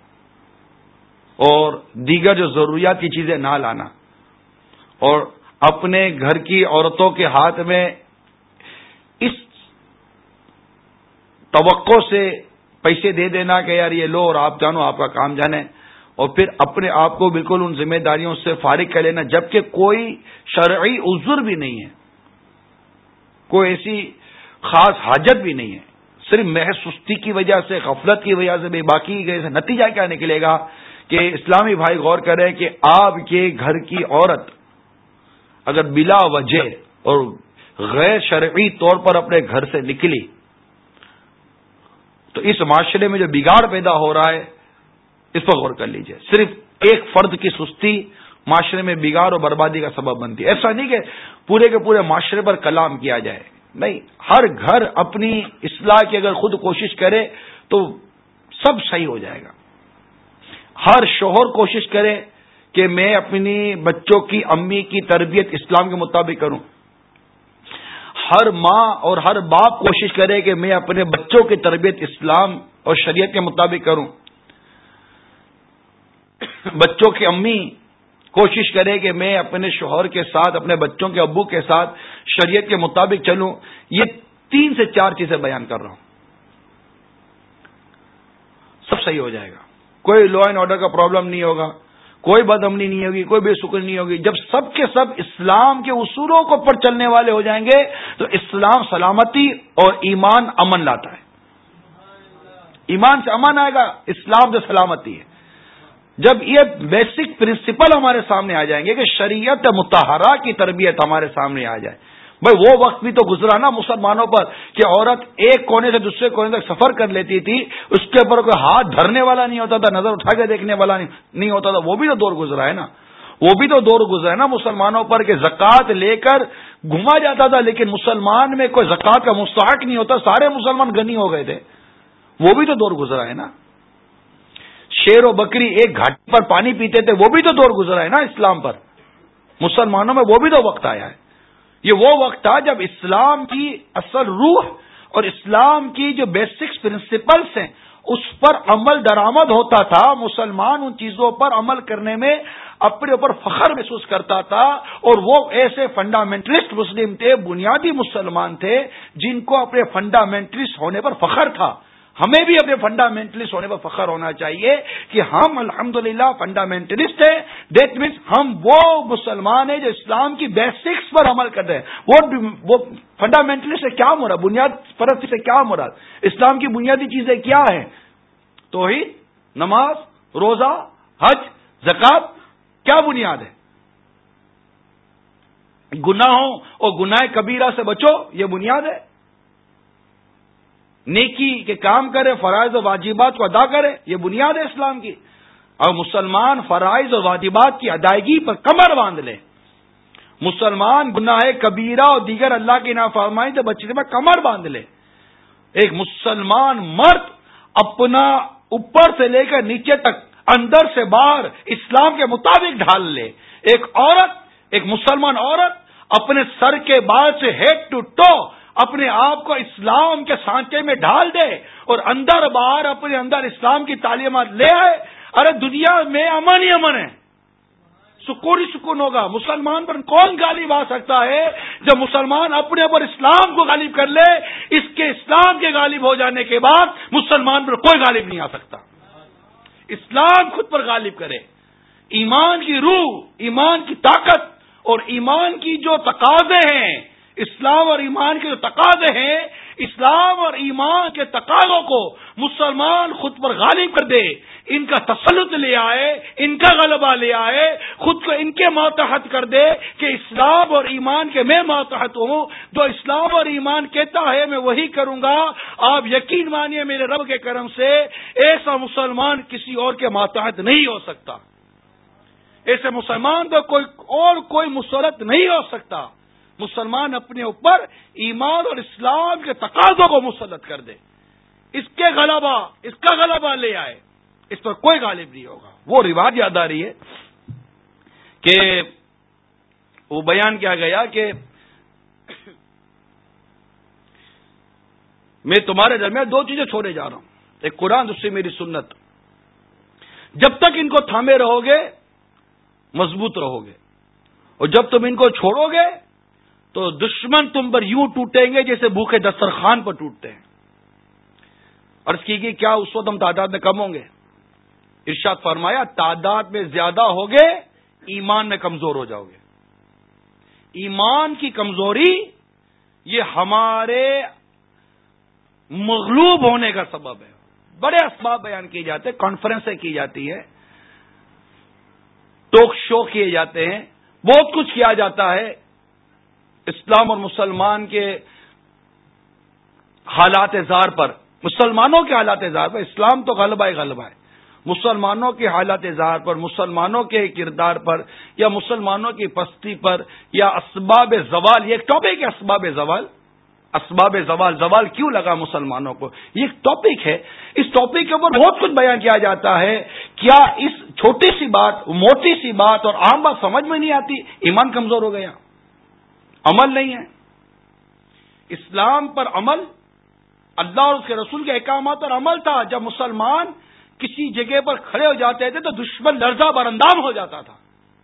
اور دیگر جو ضروریات کی چیزیں نہ لانا اور اپنے گھر کی عورتوں کے ہاتھ میں اس توقع سے پیسے دے دینا کہ یار یہ لو اور آپ جانو آپ کا کام جانے، اور پھر اپنے آپ کو بالکل ان ذمہ داریوں سے فارغ کر لینا جبکہ کوئی شرعی عذر بھی نہیں ہے، کوئی ایسی خاص حاجت بھی نہیں ہے، صرف محض سستی کی وجہ سے، غفلت کی وجہ سے. باقی نتیجہ کیا نکلے گا کہ اسلامی بھائی غور کریں کہ آپ کے گھر کی عورت اگر بلا وجہ اور غیر شرعی طور پر اپنے گھر سے نکلی تو اس معاشرے میں جو بگاڑ پیدا ہو رہا ہے اس پر غور کر لیجئے. صرف ایک فرد کی سستی معاشرے میں بگاڑ اور بربادی کا سبب بنتی ہے. ایسا نہیں کہ پورے کے پورے معاشرے پر کلام کیا جائے، نہیں، ہر گھر اپنی اصلاح کی اگر خود کوشش کرے تو سب صحیح ہو جائے گا. ہر شوہر کوشش کرے کہ میں اپنی بچوں کی امی کی تربیت اسلام کے مطابق کروں، ہر ماں اور ہر باپ کوشش کرے کہ میں اپنے بچوں کی تربیت اسلام اور شریعت کے مطابق کروں، بچوں کی امی کوشش کرے کہ میں اپنے شوہر کے ساتھ، اپنے بچوں کے ابو کے ساتھ شریعت کے مطابق چلوں. یہ تین سے چار چیزیں بیان کر رہا ہوں، سب صحیح ہو جائے گا. کوئی لا اینڈ آرڈر کا پرابلم نہیں ہوگا، کوئی بد امنی نہیں ہوگی، کوئی بے سکونی نہیں ہوگی. جب سب کے سب اسلام کے اصولوں کو پر چلنے والے ہو جائیں گے تو اسلام سلامتی اور ایمان امن لاتا ہے. ایمان سے امن آئے گا، اسلام سے سلامتی ہے. جب یہ بیسک پرنسپل ہمارے سامنے آ جائیں گے کہ شریعت مطہرہ کی تربیت ہمارے سامنے آ جائے، بھائی وہ وقت بھی تو گزرا نا مسلمانوں پر کہ عورت ایک کونے سے دوسرے کونے تک سفر کر لیتی تھی، اس کے اوپر کوئی ہاتھ دھرنے والا نہیں ہوتا تھا، نظر اٹھا کے دیکھنے والا نہیں ہوتا تھا. وہ بھی تو دور گزرا ہے نا، وہ بھی تو دور گزرا ہے نا مسلمانوں پر کہ زکوٰۃ لے کر گھما جاتا تھا لیکن مسلمان میں کوئی زکوٰۃ کا مستحق نہیں ہوتا، سارے مسلمان غنی ہو گئے تھے. وہ بھی تو دور گزرا ہے نا. شیر و بکری ایک گھاٹی پر پانی پیتے تھے، وہ بھی تو دور گزرا ہے نا اسلام پر. مسلمانوں میں وہ بھی تو وقت آیا ہے. یہ وہ وقت تھا جب اسلام کی اصل روح اور اسلام کی جو بیسکس پرنسپلس ہیں اس پر عمل درآمد ہوتا تھا. مسلمان ان چیزوں پر عمل کرنے میں اپنے اوپر فخر محسوس کرتا تھا، اور وہ ایسے فنڈامنٹلسٹ مسلم تھے، بنیادی مسلمان تھے جن کو اپنے فنڈامنٹلسٹ ہونے پر فخر تھا. ہمیں بھی اپنے فنڈامنٹلسٹ ہونے پر فخر ہونا چاہیے کہ ہم الحمدللہ فنڈامنٹلسٹ ہیں. دیٹ مینس ہم وہ مسلمان ہیں جو اسلام کی بیسکس پر عمل کر رہے ہیں. وہ فنڈامنٹلسٹ سے کیا مراد، بنیاد پرستی سے کیا مراد، اسلام کی بنیادی چیزیں کیا ہیں؟ توحید، نماز، روزہ، حج، زکوٰۃ، کیا بنیاد ہے؟ گناہوں اور گناہ کبیرہ سے بچو، یہ بنیاد ہے. نیکی کے کام کرے، فرائض و واجبات کو ادا کرے، یہ بنیاد ہے اسلام کی. اور مسلمان فرائض اور واجبات کی ادائیگی پر کمر باندھ لے. مسلمان گناہ کبیرہ اور دیگر اللہ کی نافرمانی سے بچنے پر کمر باندھ لے. ایک مسلمان مرد اپنا اوپر سے لے کر نیچے تک، اندر سے باہر اسلام کے مطابق ڈھال لے. ایک عورت، ایک مسلمان عورت اپنے سر کے بال سے ہیڈ ٹو ٹو اپنے آپ کو اسلام کے سانچے میں ڈھال دے اور اندر باہر اپنے اندر اسلام کی تعلیمات لے آئے. ارے دنیا میں امن ہی امن ہے، سکون ہی سکون ہوگا. مسلمان پر کون غالب آ سکتا ہے؟ جب مسلمان اپنے اوپر اسلام کو غالب کر لے. اس کے اسلام کے غالب ہو جانے کے بعد مسلمان پر کوئی غالب نہیں آ سکتا. اسلام خود پر غالب کرے. ایمان کی روح، ایمان کی طاقت اور ایمان کی جو تقاضے ہیں، اسلام اور ایمان کے جو تقاضے ہیں، اسلام اور ایمان کے تقاضوں کو مسلمان خود پر غالب کر دے، ان کا تسلط لے آئے، ان کا غلبہ لے آئے، خود کو ان کے ماتحت کر دے کہ اسلام اور ایمان کے میں ماتحت ہوں. جو اسلام اور ایمان کہتا ہے میں وہی کروں گا. آپ یقین مانیے میرے رب کے کرم سے ایسا مسلمان کسی اور کے ماتحت نہیں ہو سکتا. ایسے مسلمان تو کوئی اور کوئی مسلط نہیں ہو سکتا. مسلمان اپنے اوپر ایمان اور اسلام کے تقاضوں کو مسلط کر دے، اس کے غلبہ اس کا غلبہ لے آئے، اس پر کوئی غالب نہیں ہوگا. وہ روایت یاد آ رہی ہے کہ وہ بیان کیا گیا کہ میں تمہارے درمیان دو چیزیں چھوڑے جا رہا ہوں، ایک قرآن، دوسری میری سنت. جب تک ان کو تھامے رہو گے مضبوط رہو گے، اور جب تم ان کو چھوڑو گے تو دشمن تم پر یوں ٹوٹیں گے جیسے بھوکے دسترخوان پر ٹوٹتے ہیں. عرض کی گئی کیا اس وقت ہم تعداد میں کم ہوں گے؟ ارشاد فرمایا تعداد میں زیادہ ہوگے، ایمان میں کمزور ہو جاؤ گے. ایمان کی کمزوری یہ ہمارے مغلوب ہونے کا سبب ہے. بڑے اسباب بیان کیے جاتے ہیں، کانفرنسیں کی جاتی ہے، ٹاک شو کیے جاتے ہیں، بہت کچھ کیا جاتا ہے اسلام اور مسلمان کے حالات زار پر، مسلمانوں کے حالات زار پر. اسلام تو غلبہ ہی غلبہ ہے. مسلمانوں کے حالات زار پر، مسلمانوں کے کردار پر، یا مسلمانوں کی پستی پر، یا اسباب زوال. یہ ایک ٹاپک ہے، اسباب زوال. اسباب زوال، زوال کیوں لگا مسلمانوں کو، یہ ایک ٹاپک ہے. اس ٹاپک کے اوپر بہت کچھ بیان کیا جاتا ہے. کیا اس چھوٹی سی بات، موٹی سی بات اور عام بات سمجھ میں نہیں آتی؟ ایمان کمزور ہو گیا، عمل نہیں ہے. اسلام پر عمل، اللہ اور اس کے رسول کے احکامات پر عمل تھا. جب مسلمان کسی جگہ پر کھڑے ہو جاتے تھے تو دشمن لرزہ برندام ہو جاتا تھا.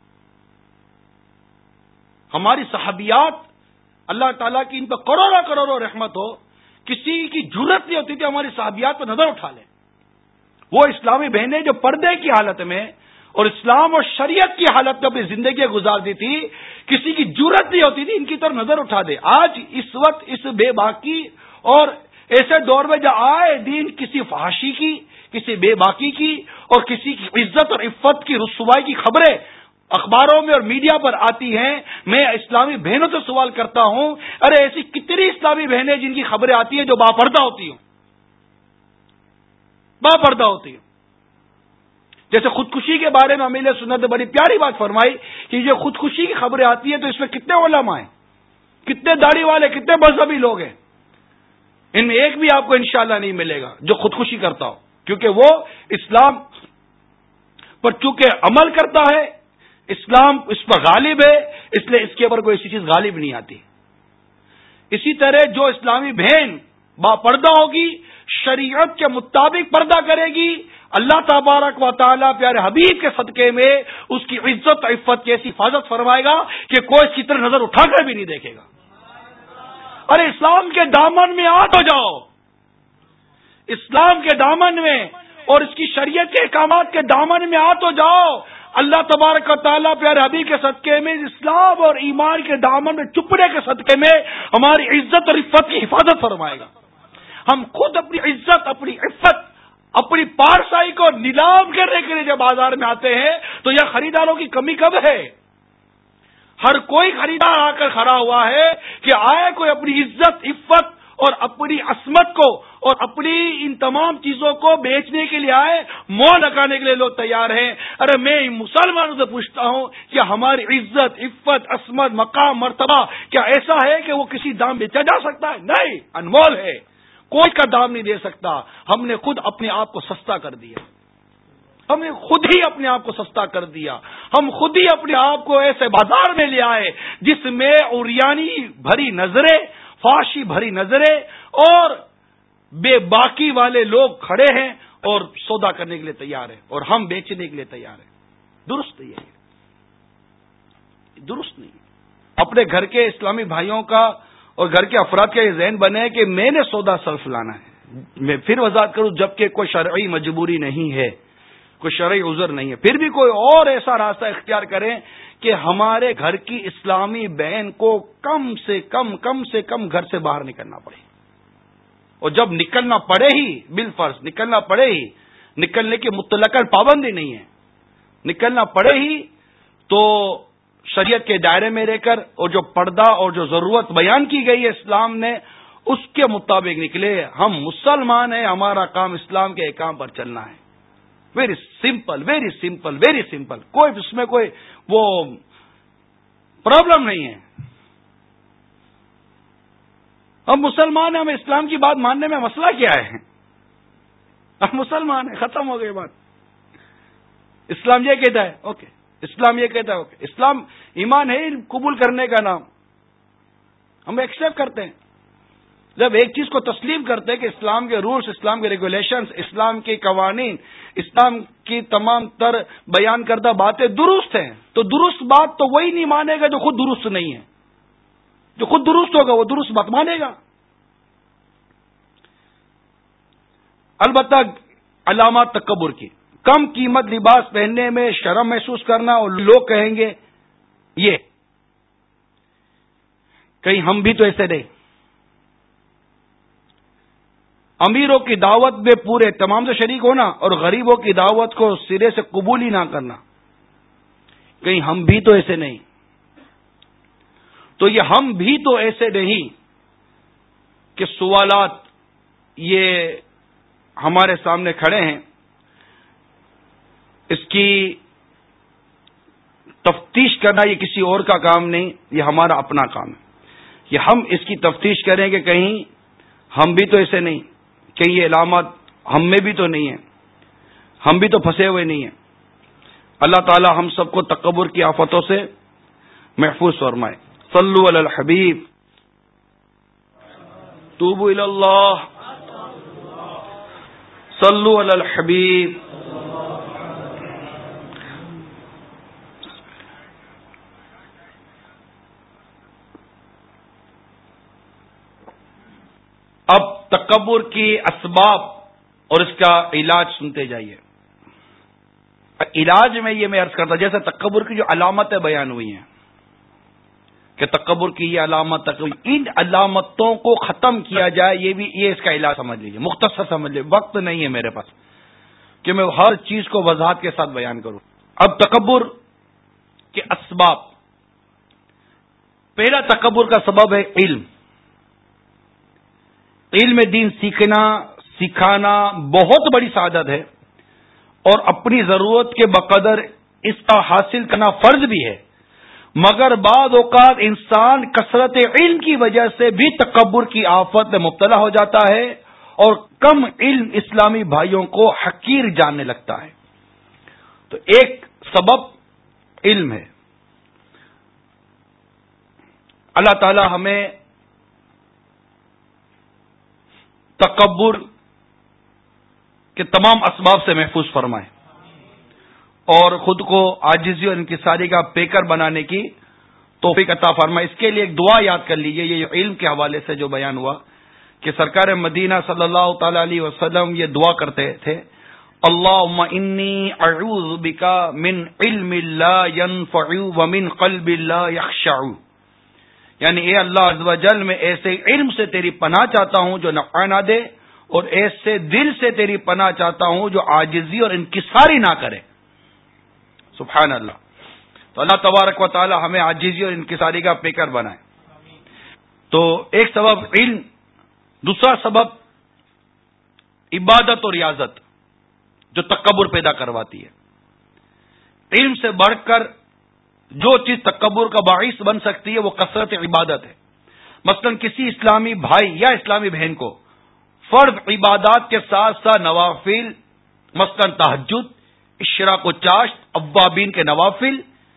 ہماری صحابیات، اللہ تعالیٰ کی ان پر کروڑوں کروڑوں رحمت ہو، کسی کی جرت نہیں ہوتی تھی ہماری صحابیات پر نظر اٹھا لے. وہ اسلامی بہنیں جو پردے کی حالت میں اور اسلام اور شریعت کی حالت میں اپنی زندگی گزارتی تھی، کسی کی جرت نہیں ہوتی تھی ان کی طرف نظر اٹھا دے. آج اس وقت اس بے باکی اور ایسے دور میں جو آئے دین کسی فحاشی کی، کسی بے باکی کی اور کسی کی عزت اور عفت کی رسوائی کی خبریں اخباروں میں اور میڈیا پر آتی ہیں، میں اسلامی بہنوں سے سوال کرتا ہوں، ارے ایسی کتنی اسلامی بہنیں جن کی خبریں آتی ہیں جو باپردہ ہوتی ہوں باپردہ ہوتی ہوں جیسے خودکشی کے بارے میں امیل سنت نے بڑی پیاری بات فرمائی کہ یہ خودکشی کی خبریں آتی ہیں تو اس میں کتنے علماء ہیں، کتنے داڑھی والے، کتنے مذہبی لوگ ہیں. ان میں ایک بھی آپ کو انشاءاللہ نہیں ملے گا جو خودکشی کرتا ہو، کیونکہ وہ اسلام پر چونکہ عمل کرتا ہے، اسلام اس پر غالب ہے، اس لیے اس کے اوپر کوئی ایسی چیز غالب نہیں آتی. اسی طرح جو اسلامی بہن با پردہ ہوگی، شریعت کے مطابق پردہ کرے گی، اللہ تبارک و تعالیٰ پیارے حبیب کے صدقے میں اس کی عزت و عفت کی ایسی حفاظت فرمائے گا کہ کوئی اس کی طرف نظر اٹھا کر بھی نہیں دیکھے گا. ارے اسلام کے دامن میں آ تو جاؤ، اسلام کے دامن میں اور اس کی شریعت کے احکامات کے دامن میں آ تو جاؤ. اللہ تبارک و تعالیٰ پیارے حبیب کے صدقے میں اسلام اور ایمان کے دامن میں چپڑے کے صدقے میں ہماری عزت اور عفت کی حفاظت فرمائے گا. ہم خود اپنی عزت، اپنی عفت، اپنی پارسائی کو نیلام کرنے کے لیے جب بازار میں آتے ہیں تو یہ خریداروں کی کمی کب ہے؟ ہر کوئی خریدار آ کر کھڑا ہوا ہے کہ آئے کوئی اپنی عزت عفت اور اپنی عصمت کو اور اپنی ان تمام چیزوں کو بیچنے کے لیے آئے، مول لگانے کے لیے لوگ تیار ہیں۔ ارے میں مسلمانوں سے پوچھتا ہوں کہ ہماری عزت عفت عصمت مقام مرتبہ کیا ایسا ہے کہ وہ کسی دام بیچا جا سکتا ہے؟ نہیں، انمول ہے، کوئی کا دام نہیں دے سکتا۔ ہم نے خود اپنے آپ کو سستا کر دیا، ہم نے خود ہی اپنے آپ کو سستا کر دیا، ہم خود ہی اپنے آپ کو ایسے بازار میں لے آئے جس میں عریانی بھری نظریں، فحاشی بھری نظریں اور بے باکی والے لوگ کھڑے ہیں اور سودا کرنے کے لیے تیار ہیں اور ہم بیچنے کے لیے تیار ہیں۔ درست نہیں ہے، درست نہیں ہے۔ اپنے گھر کے اسلامی بھائیوں کا اور گھر کے افراد کا یہ ذہن بنے کہ میں نے سودا صرف لانا ہے۔ میں پھر وضاحت کروں، جبکہ کوئی شرعی مجبوری نہیں ہے، کوئی شرعی عذر نہیں ہے، پھر بھی کوئی اور ایسا راستہ اختیار کریں کہ ہمارے گھر کی اسلامی بہن کو کم سے کم کم سے کم گھر سے باہر نکلنا پڑے، اور جب نکلنا پڑے ہی بالفرض نکلنا پڑے ہی نکلنے کی مطلقاً پابندی نہیں ہے، نکلنا پڑے ہی تو شریعت کے دائرے میں رہ کر اور جو پردہ اور جو ضرورت بیان کی گئی ہے اسلام نے اس کے مطابق نکلے۔ ہم مسلمان ہیں، ہمارا کام اسلام کے احکام پر چلنا ہے۔ Very simple very simple very simple کوئی اس میں کوئی وہ پرابلم نہیں ہے۔ ہم مسلمان ہیں، ہمیں اسلام کی بات ماننے میں مسئلہ کیا ہے؟ ہم مسلمان ہیں، ختم ہو گئی بات۔ اسلام یہ کہتا ہے اوکے، اسلام یہ کہتا ہے اوکے، اسلام ایمان ہے قبول کرنے کا نام، ہم ایکسپٹ کرتے ہیں۔ جب ایک چیز کو تسلیم کرتے ہیں کہ اسلام کے رولز، اسلام کے ریگولیشنز، اسلام کے قوانین، اسلام کی تمام تر بیان کردہ باتیں درست ہیں، تو درست بات تو وہی نہیں مانے گا جو خود درست نہیں ہے۔ جو خود درست ہوگا وہ درست بات مانے گا۔ البتہ علامات تکبر کی، کم قیمت لباس پہننے میں شرم محسوس کرنا اور لوگ کہیں گے یہ کہیں ہم بھی تو ایسے نہیں۔ امیروں کی دعوت میں پورے اہتمام سے شریک ہونا اور غریبوں کی دعوت کو سرے سے قبول ہی نہ کرنا، کہیں ہم بھی تو ایسے نہیں۔ تو یہ ہم بھی تو ایسے نہیں کہ سوالات یہ ہمارے سامنے کھڑے ہیں، اس کی تفتیش کرنا یہ کسی اور کا کام نہیں، یہ ہمارا اپنا کام ہے۔ یہ ہم اس کی تفتیش کریں کہ کہیں ہم بھی تو ایسے نہیں، کہ یہ علامات ہم میں بھی تو نہیں ہے، ہم بھی تو پھنسے ہوئے نہیں ہیں۔ اللہ تعالی ہم سب کو تکبر کی آفتوں سے محفوظ فرمائے۔ صلو علی الحبیب، توبوا الی اللہ، صلو علی الحبیب۔ اب تکبر کی اسباب اور اس کا علاج سنتے جائیے۔ علاج میں یہ میں عرض کرتا، جیسے تکبر کی جو علامتیں بیان ہوئی ہیں کہ تکبر کی یہ علامت، ان علامتوں کو ختم کیا جائے، یہ بھی یہ اس کا علاج سمجھ لیجیے، مختصر سمجھ لیجیے، وقت نہیں ہے میرے پاس کہ میں ہر چیز کو وضاحت کے ساتھ بیان کروں۔ اب تکبر کے اسباب، پہلا تکبر کا سبب ہے علم۔ علم دین سیکھنا سکھانا بہت بڑی سعادت ہے اور اپنی ضرورت کے بقدر اس کا حاصل کرنا فرض بھی ہے، مگر بعض اوقات انسان کثرت علم کی وجہ سے بھی تکبر کی آفت میں مبتلا ہو جاتا ہے اور کم علم اسلامی بھائیوں کو حقیر جاننے لگتا ہے۔ تو ایک سبب علم ہے۔ اللہ تعالی ہمیں تکبر کے تمام اسباب سے محفوظ فرمائے اور خود کو عاجزی اور انکساری کا پیکر بنانے کی توفیق عطا فرمائے۔ اس کے لیے ایک دعا یاد کر لیجیے، یہ علم کے حوالے سے جو بیان ہوا کہ سرکار مدینہ صلی اللہ تعالی علیہ وسلم یہ دعا کرتے تھے، اللہم انی اعوذ بک من علم لا ينفع ومن قلب لا یخشع، یعنی اے اللہ عز و جل میں ایسے علم سے تیری پناہ چاہتا ہوں جو نفع نہ دے، اور ایسے دل سے تیری پناہ چاہتا ہوں جو عاجزی اور انکساری نہ کرے۔ سبحان اللہ۔ تو اللہ تبارک و تعالی ہمیں عاجزی اور انکساری کا پیکر بنائے. تو ایک سبب علم، دوسرا سبب عبادت اور ریاضت جو تکبر پیدا کرواتی ہے. علم سے بڑھ کر جو چیز تکبر کا باعث بن سکتی ہے وہ کثرت عبادت ہے. مثلا کسی اسلامی بھائی یا اسلامی بہن کو فرض عبادات کے ساتھ ساتھ نوافل، مثلا تہجد، اشراق و چاشت، اوابین کے نوافل،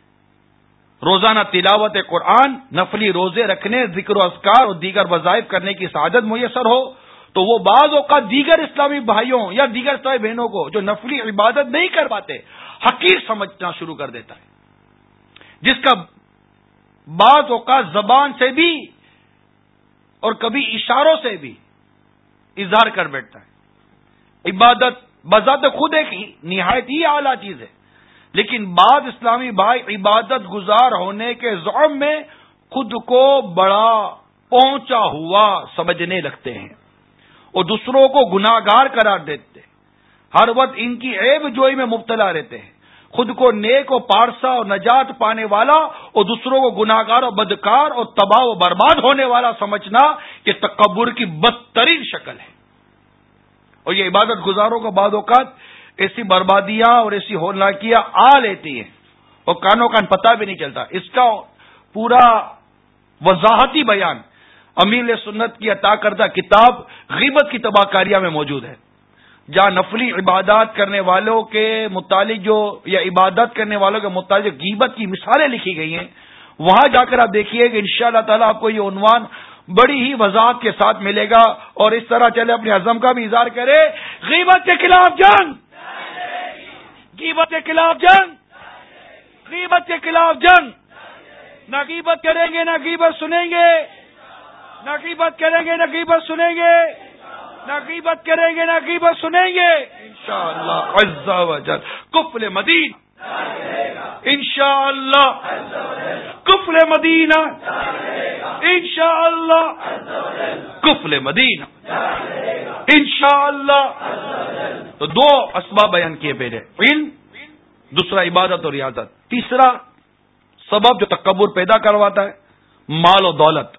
روزانہ تلاوت قرآن، نفلی روزے رکھنے، ذکر و اذکار اور دیگر وظائف کرنے کی سعادت میسر ہو تو وہ بعض اوقات دیگر اسلامی بھائیوں یا دیگر اسلامی بہنوں کو جو نفلی عبادت نہیں کر پاتے حقیر سمجھنا شروع کر دیتا ہے، جس کا بعض اوقات زبان سے بھی اور کبھی اشاروں سے بھی اظہار کر بیٹھتا ہے. عبادت بذات خود ایک نہایت ہی اعلیٰ چیز ہے، لیکن بعض اسلامی بھائی عبادت گزار ہونے کے زعم میں خود کو بڑا پہنچا ہوا سمجھنے لگتے ہیں اور دوسروں کو گناہگار قرار دیتے ہیں. ہر وقت ان کی عیب جوئی میں مبتلا رہتے ہیں، خود کو نیک و پارسا اور نجات پانے والا اور دوسروں کو گناہگار اور بدکار اور تباہ و برباد ہونے والا سمجھنا یہ تکبر کی بدترین شکل ہے. اور یہ عبادت گزاروں کا بعض اوقات ایسی بربادیاں اور ایسی ہولناکیاں آ لیتی ہیں اور کانوں کان پتہ بھی نہیں چلتا. اس کا پورا وضاحتی بیان امیر سنت کی عطا کردہ کتاب غیبت کی تباہ کاریاں میں موجود ہے، جہاں نفلی عبادات کرنے والوں کے متعلق جو یا عبادت کرنے والوں کے متعلق غیبت کی مثالیں لکھی گئی ہیں. وہاں جا کر آپ دیکھیے کہ انشاءاللہ تعالی آپ کو یہ عنوان بڑی ہی وضاحت کے ساتھ ملے گا اور اس طرح چلے اپنے عزم کا بھی اظہار کرے. غیبت کے خلاف جنگ، غیبت کے خلاف جنگ، غیبت کے خلاف جنگ. نہ غیبت کریں گے نہ غیبت سنیں گے، نہ غیبت کریں گے نہ غیبت سنیں گے، نہ غیبت کریں گے نہ غیبت سنیں گے انشاءاللہ عز و جل. کفل مدین انشاءاللہ، کفل مدینہ انشاءاللہ، کفل مدینہ انشاءاللہ. تو دو اسباب بیان کیے پہلے، علم، دوسرا عبادت اور ریاضت. تیسرا سبب جو تکبر پیدا کرواتا ہے مال و دولت.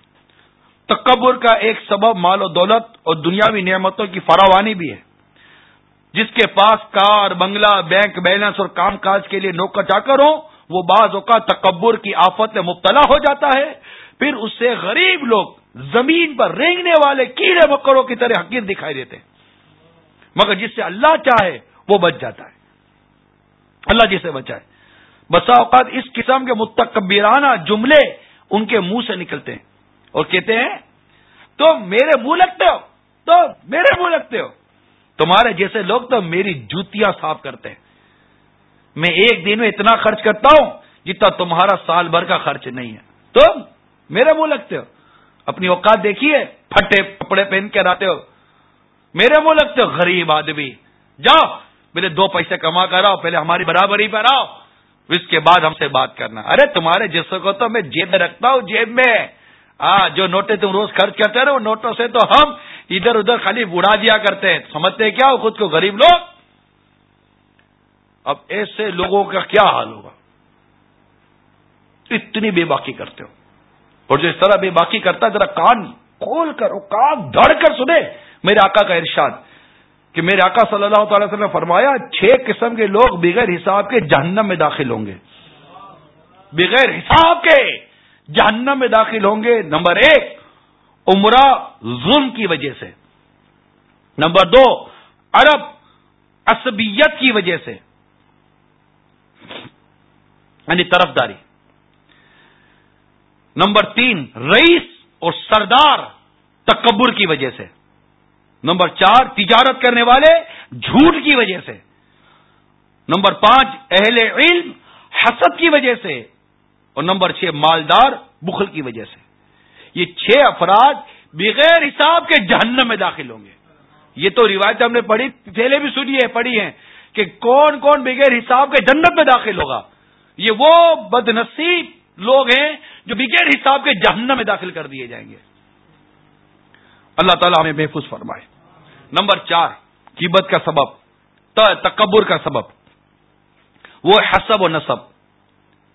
تکبر کا ایک سبب مال و دولت اور دنیاوی نعمتوں کی فراوانی بھی ہے. جس کے پاس کار، بنگلہ، بینک بیلنس اور کام کاج کے لیے نوکر چاکر ہو وہ بعض اوقات تکبر کی آفت میں مبتلا ہو جاتا ہے. پھر اس سے غریب لوگ زمین پر رینگنے والے کیڑے مکڑوں کی طرح حقیر دکھائی دیتے ہیں، مگر جس سے اللہ چاہے وہ بچ جاتا ہے. اللہ جسے بچائے. بسا اوقات اس قسم کے متکبرانہ جملے ان کے منہ سے نکلتے ہیں اور کہتے ہیں تو میرے منہ لگتے ہو، تو میرے منہ لگتے ہو، تمہارے جیسے لوگ تو میری جوتیاں صاف کرتے ہیں. میں ایک دن میں اتنا خرچ کرتا ہوں جتنا تمہارا سال بھر کا خرچ نہیں ہے، تم میرے منہ لگتے ہو. اپنی اوقات دیکھیے، پھٹے کپڑے پہن کے آتے ہو، میرے منہ لگتے ہو. غریب آدمی، جاؤ میرے دو پیسے کما کر آؤ، پہلے ہماری برابری پر آؤ، اس کے بعد ہم سے بات کرنا. ارے تمہارے جیسے کو تو میں جیب میں رکھتا ہوں، جیب میں. ہاں، جو نوٹیں تم روز خرچ کرتے رہے وہ نوٹوں سے تو ہم ادھر ادھر خالی اڑا دیا کرتے ہیں. سمجھتے کیا ہو خود کو غریب لوگ؟ اب ایسے لوگوں کا کیا حال ہوگا؟ اتنی بے باکی کرتے ہو. اور جو اس طرح بے باکی کرتا ہے ذرا کان کھول کر اور کان دھڑ کر سنے میرے آقا کا ارشاد کہ میرے آقا صلی اللہ تعالی وسلم نے فرمایا چھ قسم کے لوگ بغیر حساب کے جہنم میں داخل ہوں گے. بغیر حساب کے جہنم میں داخل ہوں گے. نمبر ایک، عمرہ ظلم کی وجہ سے. نمبر دو، عرب عصبیت کی وجہ سے، یعنی طرفداری. نمبر تین، رئیس اور سردار تکبر کی وجہ سے. نمبر چار، تجارت کرنے والے جھوٹ کی وجہ سے. نمبر پانچ، اہل علم حسد کی وجہ سے. اور نمبر چھ، مالدار بخل کی وجہ سے. یہ چھ افراد بغیر حساب کے جہنم میں داخل ہوں گے. یہ تو روایت ہم نے پڑھی، پہلے بھی سنی ہے، پڑھی ہے کہ کون کون بغیر حساب کے جنت میں داخل ہوگا. یہ وہ بد نصیب لوگ ہیں جو بغیر حساب کے جہنم میں داخل کر دیے جائیں گے. اللہ تعالیٰ ہمیں محفوظ فرمائے. نمبر چار، غیبت کا سبب، تکبر کا سبب وہ حسب و نسب.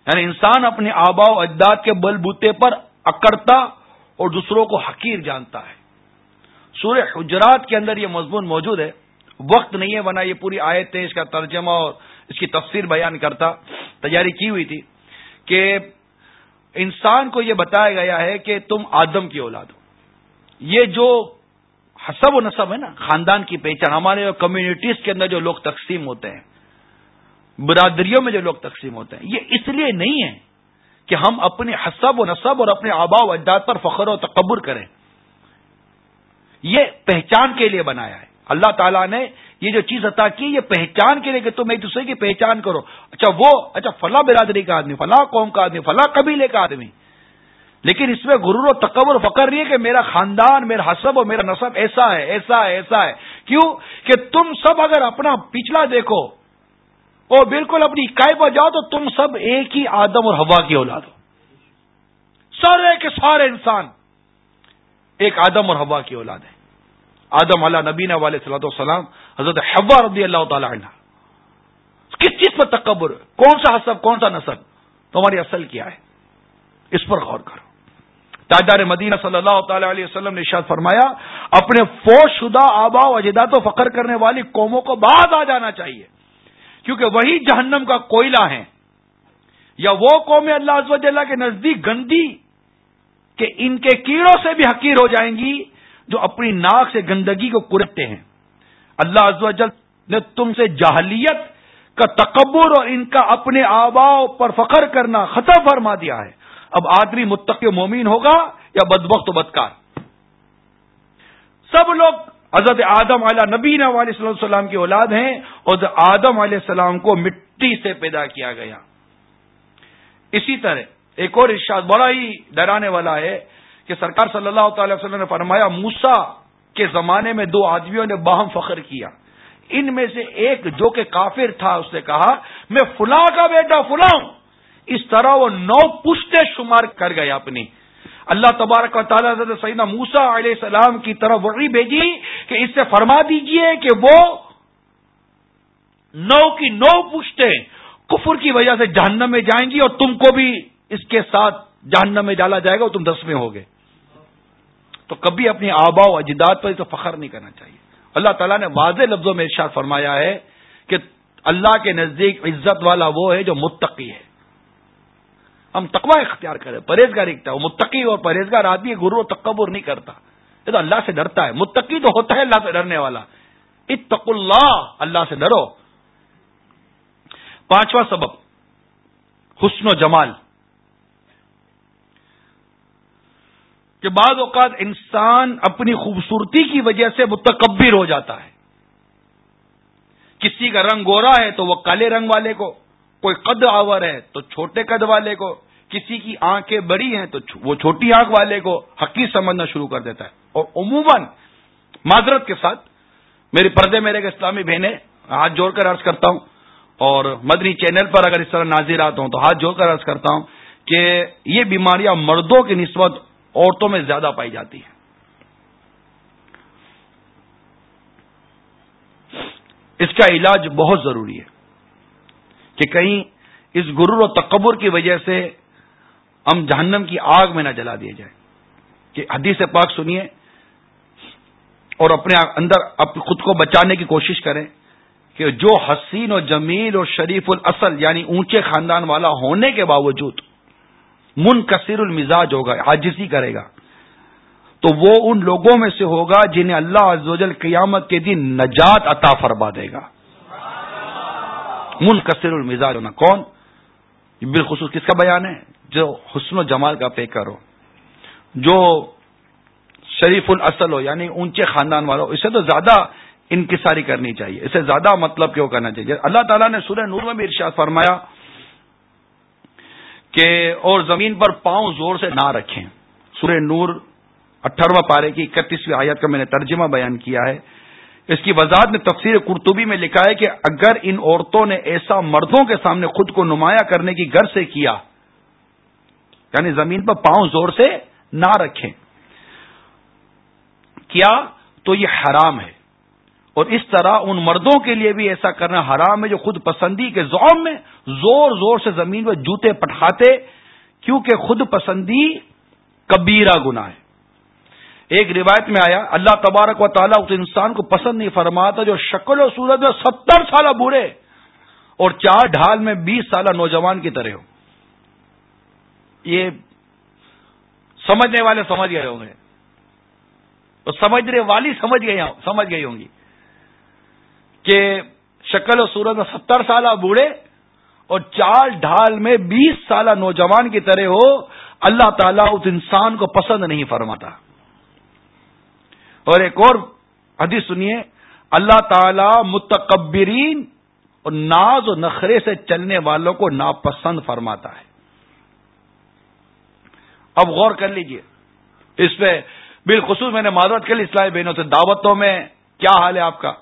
یعنی انسان اپنے آبا و اجداد کے بل بوتے پر اکڑتا اور دوسروں کو حقیر جانتا ہے. سورہ حجرات کے اندر یہ مضمون موجود ہے. وقت نہیں ہے ورنہ یہ پوری آیت ہے، اس کا ترجمہ اور اس کی تفسیر بیان کرتا. تیاری کی ہوئی تھی کہ انسان کو یہ بتایا گیا ہے کہ تم آدم کی اولاد ہو. یہ جو حسب و نسب ہے نا، خاندان کی پہچان، ہمارے کمیونٹیز کے اندر جو لوگ تقسیم ہوتے ہیں، برادریوں میں جو لوگ تقسیم ہوتے ہیں، یہ اس لیے نہیں ہے کہ ہم اپنے حسب و نسب اور اپنے آبا و اجداد پر فخر و تکبر کریں. یہ پہچان کے لیے بنایا ہے. اللہ تعالیٰ نے یہ جو چیز عطا کی، یہ پہچان کے لیے کہ تم ایک دوسرے کی پہچان کرو. اچھا وہ اچھا فلاں برادری کا آدمی، فلاں قوم کا آدمی، فلاں قبیلے کا آدمی، لیکن اس میں غرور و تکبر و فخر نہیں ہے کہ میرا خاندان، میرا حسب اور میرا نسب ایسا ہے ایسا ہے ایسا ہے. کیوں کہ تم سب اگر اپنا پچھلا دیکھو اور بالکل اپنی اکائی پر جاؤ تو تم سب ایک ہی آدم اور حوا کی اولاد ہو. سارے کے سارے انسان ایک آدم اور حوا کی اولاد ہے. آدم علیہ نبینا علیہ الصلوۃ والسلام، حضرت حوا رضی اللہ تعالی عنہ. کس چیز پر تکبر؟ کون سا حسب، کون سا نسب؟ تمہاری اصل کیا ہے؟ اس پر غور کرو. تاجدار مدینہ صلی اللہ تعالی علیہ وسلم نے ارشاد فرمایا، اپنے فوت شدہ آبا و اجداد و فخر کرنے والی قوموں کو باز آ جانا چاہیے، کیونکہ وہی جہنم کا کوئلہ ہیں. یا وہ قوم اللہ عز و جل کے نزدیک گندی کہ ان کے کیڑوں سے بھی حقیر ہو جائیں گی جو اپنی ناک سے گندگی کو کرتے ہیں. اللہ عز و جل نے تم سے جاہلیت کا تکبر اور ان کا اپنے آباؤ پر فخر کرنا ختم فرما دیا ہے. اب آدمی متقی و مومن ہوگا یا بدبخت و بدکار؟ سب لوگ حضرت آدم علیہ نبینا علیہ السلام کی اولاد ہیں اور آدم علیہ السلام کو مٹی سے پیدا کیا گیا. اسی طرح ایک اور ارشاد بڑا ہی ڈرانے والا ہے کہ سرکار صلی اللہ تعالی وسلم نے فرمایا، موسیٰ کے زمانے میں دو آدمیوں نے باہم فخر کیا. ان میں سے ایک جو کہ کافر تھا، اس نے کہا میں فلاں کا بیٹا فلاں ہوں. اس طرح وہ نو پشتے شمار کر گئے اپنی. اللہ تبارک و تعالیٰ حضرت سیدنا موسیٰ علیہ السلام کی طرف وحی بھیجی کہ اس سے فرما دیجئے کہ وہ نو کی نو پشتے کفر کی وجہ سے جہنم میں جائیں گی اور تم کو بھی اس کے ساتھ جہنم میں ڈالا جائے گا اور تم دس میں ہوگے. تو کبھی اپنی آبا و اجداد پر تو فخر نہیں کرنا چاہیے. اللہ تعالیٰ نے واضح لفظوں میں ارشاد فرمایا ہے کہ اللہ کے نزدیک عزت والا وہ ہے جو متقی ہے. ہم تقوی اختیار کریں، پرہیزگار اختیار. وہ متقی اور پرہیزگار آدمی غرور و تکبر نہیں کرتا، یہ تو اللہ سے ڈرتا ہے. متقی تو ہوتا ہے اللہ سے ڈرنے والا. اتقوا اللہ، اللہ سے ڈرو. پانچواں سبب حسن و جمال. کہ بعض اوقات انسان اپنی خوبصورتی کی وجہ سے متکبر ہو جاتا ہے. کسی کا رنگ گورا ہے تو وہ کالے رنگ والے کو، کوئی قد آور ہے تو چھوٹے قد والے کو، کسی کی آنکھیں بڑی ہیں تو وہ چھوٹی آنکھ والے کو حقیر سمجھنا شروع کر دیتا ہے. اور عموماً معذرت کے ساتھ میری پردے میرے کے اسلامی بہنیں ہاتھ جوڑ کر عرض کرتا ہوں، اور مدنی چینل پر اگر اس طرح ناظرات ہوں تو ہاتھ جوڑ کر عرض کرتا ہوں کہ یہ بیماریاں مردوں کی نسبت عورتوں میں زیادہ پائی جاتی ہیں. اس کا علاج بہت ضروری ہے کہ کہیں اس غرور و تکبر کی وجہ سے ہم جہنم کی آگ میں نہ جلا دیے جائیں. کہ حدیث پاک سنیے اور اپنے اندر خود کو بچانے کی کوشش کریں کہ جو حسین و جمیل اور شریف الاصل یعنی اونچے خاندان والا ہونے کے باوجود منکسر المزاج ہوگا، عاجزی کرے گا، تو وہ ان لوگوں میں سے ہوگا جنہیں اللہ عز و جل قیامت کے دن نجات عطا فرما دے گا. منکسر المزاج ہونا کون؟ بالخصوص کس کا بیان ہے؟ جو حسن و جمال کا پیکر ہو، جو شریف الاصل ہو یعنی اونچے خاندان والا ہو. اسے تو زیادہ انکساری کرنی چاہیے، اسے زیادہ مطلب کیوں کرنا چاہیے. اللہ تعالیٰ نے سورہ نور میں بھی ارشاد فرمایا کہ اور زمین پر پاؤں زور سے نہ رکھیں. سورہ نور اٹھارہواں پارے کی اکتیسویں آیت کا میں نے ترجمہ بیان کیا ہے. اس کی وضاحت میں تفسیر قرطبی میں لکھا ہے کہ اگر ان عورتوں نے ایسا مردوں کے سامنے خود کو نمایاں کرنے کی غرض سے کیا، یعنی زمین پر پاؤں زور سے نہ رکھیں کیا، تو یہ حرام ہے اور اس طرح ان مردوں کے لیے بھی ایسا کرنا حرام ہے جو خود پسندی کے زوم میں زور زور سے زمین پر جوتے پٹھاتے، کیونکہ خود پسندی کبیرہ گناہ ہے۔ ایک روایت میں آیا اللہ تبارک و تعالیٰ اس انسان کو پسند نہیں فرماتا جو شکل و صورت میں ستر سالہ بوڑھے اور چار ڈھال میں بیس سالہ نوجوان کی طرح ہو۔ یہ سمجھنے والے سمجھ گئے ہوں گے، اور سمجھنے والی سمجھ گئی سمجھ گئی ہوں گی کہ شکل و صورت میں ستر سالہ بوڑھے اور چال ڈھال میں بیس سالہ نوجوان کی طرح ہو، اللہ تعالیٰ اس انسان کو پسند نہیں فرماتا۔ اور ایک اور حدیث سنیے، اللہ تعالیٰ متکبرین اور ناز و نخرے سے چلنے والوں کو ناپسند فرماتا ہے۔ اب غور کر لیجئے اس پہ، بالخصوص میں نے معذرت کے لیے اسلامی بہنوں سے، دعوتوں میں کیا حال ہے آپ کا؟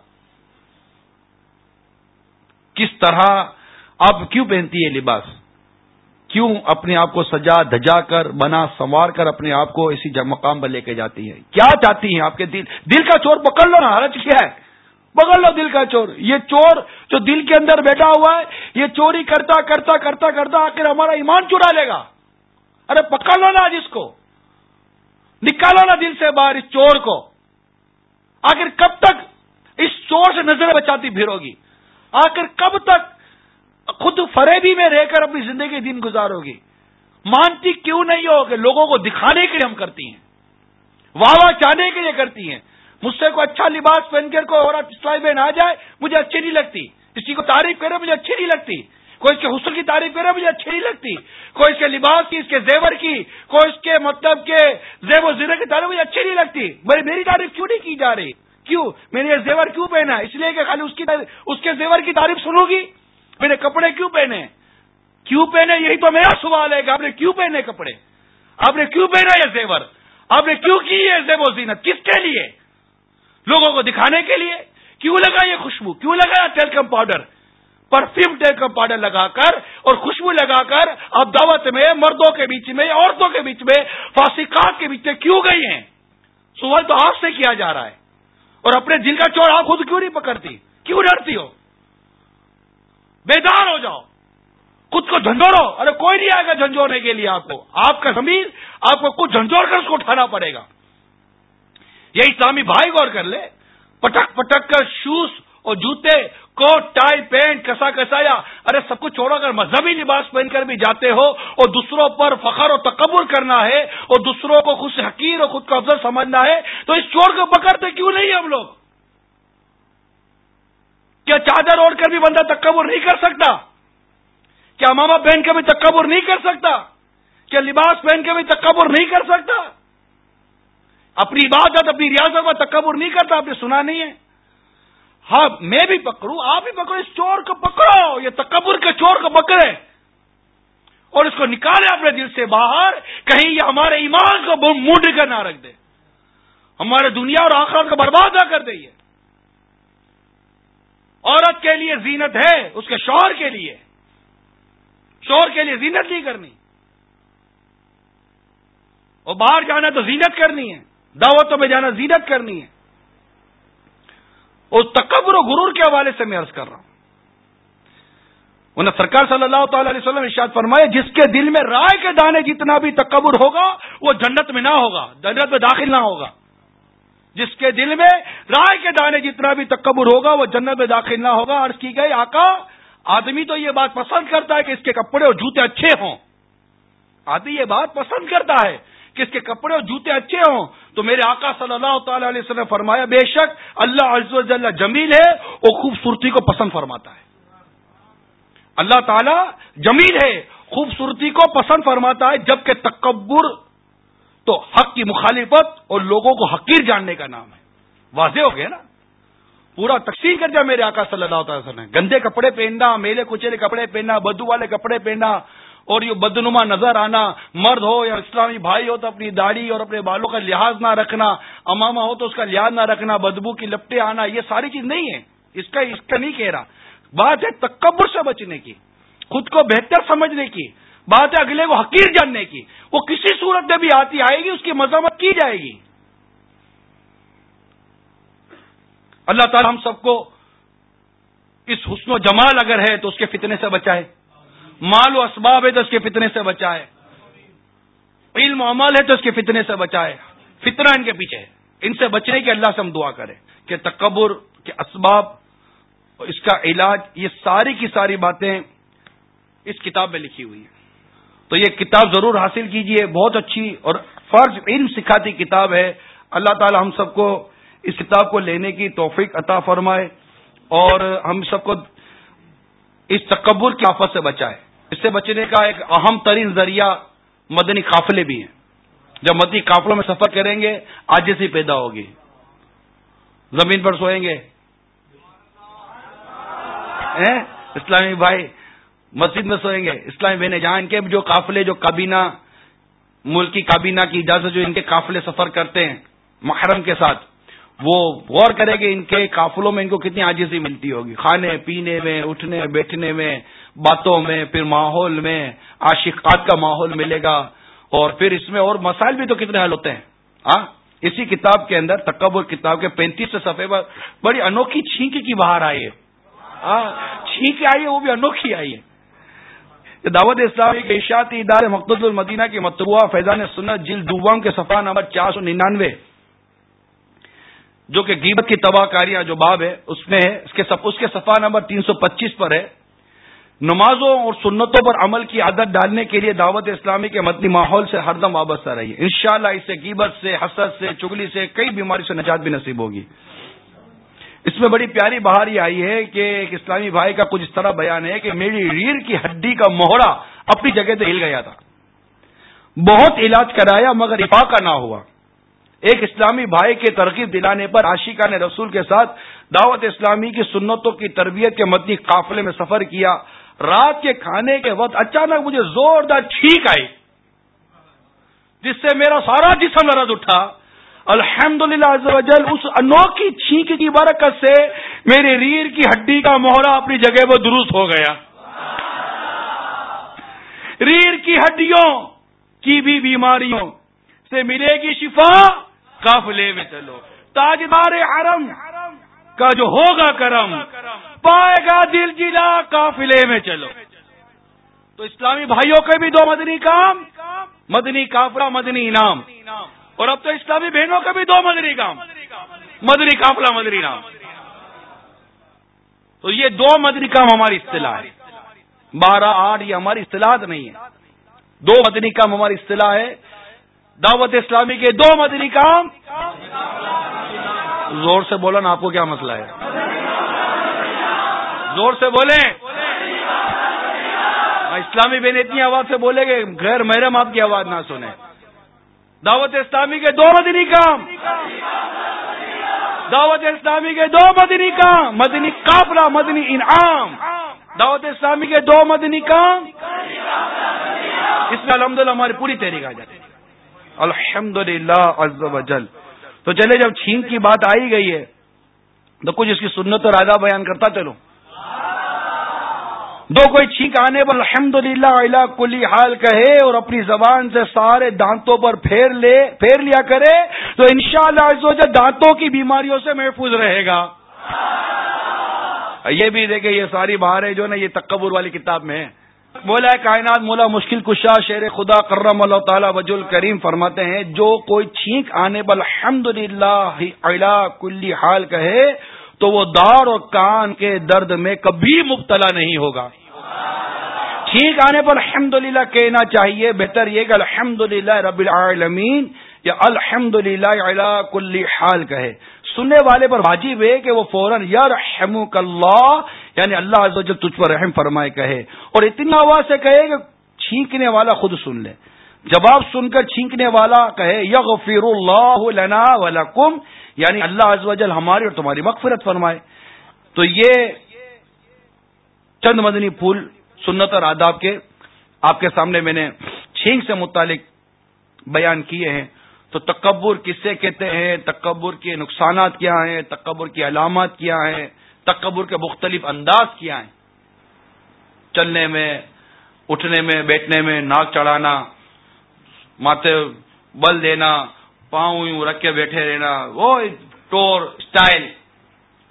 کس طرح آپ کیوں پہنتی ہے لباس؟ کیوں اپنے آپ کو سجا دھجا کر بنا سنوار کر اپنے آپ کو اسی مقام پر لے کے جاتی ہیں؟ کیا چاہتی ہیں آپ کے دل دل کا چور پکڑ لو نا، حرج کیا ہے؟ پکڑ لو دل کا چور۔ یہ چور جو دل کے اندر بیٹھا ہوا ہے، یہ چوری کرتا کرتا کرتا کرتا آخر ہمارا ایمان چرا لے گا۔ ارے پکڑ لو نا جس کو، نکالو نا دل سے باہر اس چور کو۔ آخر کب تک اس چور سے نظر بچاتی پھرو گی؟ آخر کب تک خود فریبی میں رہ کر اپنی زندگی دن گزارو گی؟ مانتی کیوں نہیں ہو کہ لوگوں کو دکھانے کے لیے ہم کرتی ہیں، واہ واہ چاہنے کے لیے کرتی ہیں۔ مجھ سے کوئی اچھا لباس پہن کر کوئی اور اسلائی بہن آ جائے مجھے اچھی نہیں لگتی، کسی کو تعریف کرے مجھے اچھی نہیں لگتی، کوئی اس کے حسن کی تعریف کرے مجھے اچھی نہیں لگتی، کوئی اس کے لباس کی، اس کے زیور کی، کوئی اس کے مطلب کے زیب و زیور کی تعریف مجھے اچھی نہیں لگتی۔ بھائی میری تعریف کیوں نہیں کی جا رہی؟ کیوں میں نے یہ زیور کیوں پہنا؟ اس لیے کہ خالی اس کی اس کے زیور کی تعریف سنو گی؟ میں نے کپڑے کیوں پہنے؟ کیوں پہنے؟ یہی تو میرا سوال ہے کہ آپ نے کیوں پہنے کپڑے؟ آپ نے کیوں پہنا یہ زیور؟ آپ نے کیوں کی یہ زیب و زینت؟ کس کے لیے؟ لوگوں کو دکھانے کے لیے؟ کیوں لگا یہ خوشبو؟ کیوں لگا یہ talcum powder, perfume talcum powder لگا کر اور خوشبو لگا کر آپ دعوت میں مردوں کے بیچ میں، عورتوں کے بیچ میں، فاسقات کے بیچ میں کیوں گئی ہیں؟ سوال تو آپ سے کیا جا رہا ہے۔ اور اپنے دل کا چور آپ خود کیوں نہیں پکڑتی؟ کیوں ڈرتی ہو؟ بیدار ہو جاؤ، خود کو جھنجھوڑو۔ ارے کوئی نہیں آئے گا جھنجھوڑنے کے لیے آپ کو، آپ کا ضمیر آپ کو کچھ جھنجھوڑ کر اس کو اٹھانا پڑے گا۔ یہ اسلامی بھائی غور کر لے، پٹک پٹک کر شوز اور جوتے، کوٹ ٹائی پینٹ کسا کسایا، ارے سب کچھ چھوڑ کر مذہبی لباس پہن کر بھی جاتے ہو اور دوسروں پر فخر و تکبر کرنا ہے اور دوسروں کو خود سے حقیر اور خود کو افضل سمجھنا ہے، تو اس چور کو پکڑتے کیوں نہیں ہم لوگ؟ کیا چادر اوڑھ کر بھی بندہ تکبر نہیں کر سکتا؟ کیا امامہ پہن کے بھی تکبر نہیں کر سکتا؟ کیا لباس پہن کے بھی تکبر نہیں کر سکتا؟ اپنی عبادت اپنی ریاضت میں تکبر نہیں کرتا؟ آپ نے سنا نہیں ہے؟ ہاں میں بھی پکڑوں، آپ بھی پکڑو، اس چور کو پکڑو، یہ تکبر کے چور کو پکڑے اور اس کو نکالے اپنے دل سے باہر، کہیں یہ ہمارے ایمان کو مونڈ کر نہ رکھ دے، ہمارے دنیا اور آخرت کو برباد نہ کر دے۔ یہ عورت کے لیے زینت ہے، اس کے شوہر کے لیے، شوہر کے لیے زینت نہیں کرنی، اور باہر جانا تو زینت کرنی ہے، دعوتوں میں جانا زینت کرنی ہے۔ اور تکبر و غرور کے حوالے سے میں عرض کر رہا ہوں، انہیں سرکار صلی اللہ تعالی علیہ وسلم ارشاد فرمایا، جس کے دل میں رائے کے دانے جتنا بھی تکبر ہوگا وہ جنت میں نہ ہوگا، جنت میں داخل نہ ہوگا۔ جس کے دل میں رائے کے دانے جتنا بھی تکبر ہوگا وہ جنت میں داخل نہ ہوگا۔ عرض کی گئی آقا، آدمی تو یہ بات پسند کرتا ہے کہ اس کے کپڑے اور جوتے اچھے ہوں، آدمی یہ بات پسند کرتا ہے کہ اس کے کپڑے اور جوتے اچھے ہوں، تو میرے آقا صلی اللہ تعالی علیہ وسلم فرمایا، بے شک اللہ عز و جل جمیل ہے، وہ خوبصورتی کو پسند فرماتا ہے۔ اللہ تعالی جمیل ہے، خوبصورتی کو پسند فرماتا ہے، جبکہ تکبر تو حق کی مخالفت اور لوگوں کو حقیر جاننے کا نام ہے۔ واضح ہو گیا نا؟ پورا تقسیم کر دیا میرے آقا صلی اللہ تعالی وسلم نے۔ گندے کپڑے پہننا، میلے کچیلے کپڑے پہننا، بدو والے کپڑے پہننا اور یہ بدنما نظر آنا، مرد ہو یا اسلامی بھائی ہو تو اپنی داڑھی اور اپنے بالوں کا لحاظ نہ رکھنا، امامہ ہو تو اس کا لحاظ نہ رکھنا، بدبو کی لپٹیں آنا، یہ ساری چیز نہیں ہے، اس کا اس کا نہیں کہہ رہا۔ بات ہے تکبر سے بچنے کی، خود کو بہتر سمجھنے کی، بات ہے اگلے کو حقیر جاننے کی۔ وہ کسی صورت میں بھی آتی آئے گی، اس کی مذمت کی جائے گی۔ اللہ تعالی ہم سب کو اس حسن و جمال اگر ہے تو اس کے فتنے سے بچائے، مال و اسباب ہے تو اس کے فتنے سے بچائے، علم و عمل ہے تو اس کے فتنے سے بچائے، فتنہ ان کے پیچھے ہے، ان سے بچنے کی اللہ سے ہم دعا کریں کہ تکبر کے اسباب، اس کا علاج، یہ ساری کی ساری باتیں اس کتاب میں لکھی ہوئی ہیں. تو یہ کتاب ضرور حاصل کیجئے، بہت اچھی اور فرض علم سکھاتی کتاب ہے. اللہ تعالی ہم سب کو اس کتاب کو لینے کی توفیق عطا فرمائے اور ہم سب کو اس تکبر کی آفت سے بچائے. اس سے بچنے کا ایک اہم ترین ذریعہ مدنی قافلے بھی ہیں. جب مدنی قافلوں میں سفر کریں گے عاجزی پیدا ہوگی. زمین پر سوئیں گے، اسلامی بھائی مسجد میں سوئیں گے، اسلامی بہنیں جہاں ان کے جو قافلے، جو کابینہ، ملکی کابینہ کی اجازت جو ان کے قافلے سفر کرتے ہیں محرم کے ساتھ، وہ غور کرے کہ ان کے قافلوں میں ان کو کتنی عاجزی ملتی ہوگی، کھانے پینے میں، اٹھنے بیٹھنے میں، باتوں میں، پھر ماحول میں عاشقات کا ماحول ملے گا. اور پھر اس میں اور مسائل بھی تو کتنے حل ہوتے ہیں. ہاں اسی کتاب کے اندر، تکبر کتاب کے پینتیس صفحے پر بڑی انوکھی چھینک کی بہار آئی ہے. ہاں چھینک آئی ہے، وہ بھی انوکھی آئی ہے. دعوت اسلامی کے اشاعتی ادارے مقتدر المدینہ کی مطبوعہ فیضان سنت جلد دوم کے صفحہ نمبر چار سو ننانوے، جو کہ غیبت کی تباہ کاریاں جو باب ہے اس میں ہے، اس کے اس کے صفحہ نمبر تین سو پچیس پر ہے. نمازوں اور سنتوں پر عمل کی عادت ڈالنے کے لیے دعوت اسلامی کے مدنی ماحول سے ہر دم وابستہ رہیے. انشاءاللہ اس سے غیبت سے، حسد سے، چگلی سے، کئی بیماری سے نجات بھی نصیب ہوگی. اس میں بڑی پیاری بہار یہ آئی ہے کہ ایک اسلامی بھائی کا کچھ اس طرح بیان ہے کہ میری ریڑھ کی ہڈی کا موہڑا اپنی جگہ سے ہل گیا تھا، بہت علاج کرایا مگر افاقہ نہ ہوا. ایک اسلامی بھائی کے ترغیب دلانے پر عاشقان رسول کے ساتھ دعوت اسلامی کی سنتوں کی تربیت کے مدنی قافلے میں سفر کیا. رات کے کھانے کے وقت اچانک مجھے زوردار چھینک آئی جس سے میرا سارا جسم لرز اٹھا. الحمدللہ عز و جل اس انوکھی چھینک کی برکت سے میری ریڑھ کی ہڈی کا موہرا اپنی جگہ پر درست ہو گیا. ریڑھ کی ہڈیوں کی بھی بیماریوں سے ملے گی شفا، قافلے میں چلو. تاجدار حرم کا جو ہوگا کرم، پائے گا دل جلا، قافلے میں چلو. تو اسلامی بھائیوں کے بھی دو مدنی کام، مدنی قافلہ، مدنی انعام. اور اب تو اسلامی بہنوں کے بھی دو مدنی کام، مدنی قافلہ، مدنی انعام. تو یہ دو مدنی کام ہماری اصطلاح ہے. بارہ آٹھ یہ ہماری اصطلاحات نہیں ہے. دو مدنی کام ہماری اصطلاح ہے. دعوت اسلامی کے دو مدنی کام. زور سے بولو نا، آپ کو کیا مسئلہ ہے؟ زور سے بولیں. اسلامی بہن اتنی آواز سے بولے کہ غیر محرم آپ کی آواز نہ سنیں. دعوت اسلامی کے دو مدنی کام، دعوت اسلامی کے دو مدنی کام، مدنی قافلہ، مدنی انعام. دعوت اسلامی کے دو مدنی کام، اس میں الحمدللہ ہماری پوری تحریک آ جاتی ہے. الحمدللہ عز و جل. تو چلے جب چھینک کی بات آئی گئی ہے تو کچھ اس کی سنت اور آداب بیان کرتا چلو. دو کوئی چھینک آنے پر الحمدللہ علی کلی حال کہے اور اپنی زبان سے سارے دانتوں پر پھیر لے پھیر لیا کرے تو انشاءاللہ عز و جل دانتوں کی بیماریوں سے محفوظ رہے گا. یہ بھی دیکھیں یہ ساری بہاریں جو نا یہ تکبر والی کتاب میں ہے. مولا کائنات مولا مشکل کشا شیر خدا کرم اللہ تعالی وجل کریم فرماتے ہیں جو کوئی چھینک آنے پر الحمدللہ علی کلی حال کہے تو وہ دار اور کان کے درد میں کبھی مبتلا نہیں ہوگا. چھینک آنے پر الحمدللہ کہنا چاہیے. بہتر یہ کہ الحمدللہ رب العالمین یا الحمدللہ علی کلی حال کہے. سننے والے پر واجب ہے کہ وہ فوراً یرحمک اللہ یعنی اللہ عز و جل تجھ پر رحم فرمائے کہے. اور اتنی آواز سے کہے کہ چھینکنے والا خود سن لے. جواب سن کر چھینکنے والا کہے یغفر اللہ لنا ولکم یعنی اللہ عز و جل ہماری اور تمہاری مغفرت فرمائے. تو یہ چند مدنی پھول سنت اور آداب کے آپ کے سامنے میں نے چھینک سے متعلق بیان کیے ہیں. تو تکبر کسے کہتے ہیں، تکبر کے نقصانات کیا ہیں، تکبر کی علامات کیا ہیں، تکبر کے مختلف انداز کیا ہیں. چلنے میں، اٹھنے میں، بیٹھنے میں، ناک چڑھانا، ماتھے بل دینا، پاؤں یوں رکھ کے بیٹھے رہنا، وہ ٹور اسٹائل،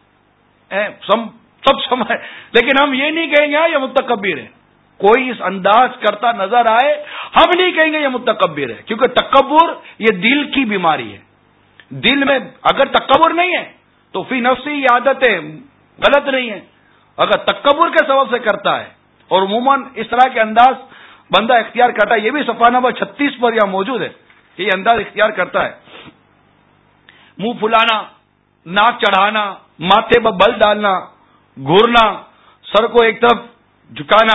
سب سمجھ، لیکن ہم یہ نہیں کہیں گے ہاں یہ متکبر ہے. کوئی اس انداز کرتا نظر آئے ہم نہیں کہیں گے یہ متکبر ہے، کیونکہ تکبر یہ دل کی بیماری ہے. دل میں اگر تکبر نہیں ہے تو فی نفسی یہ عادتیں غلط نہیں ہے. اگر تکبر کے سبب سے کرتا ہے اور عموماً اس طرح کے انداز بندہ اختیار کرتا ہے، یہ بھی صفحہ نمبر چھتیس پر یہاں موجود ہے کہ یہ انداز اختیار کرتا ہے. منہ پھلانا، ناک چڑھانا، ماتھے پر بل ڈالنا، گھورنا، سر کو ایک طرف جھکانا،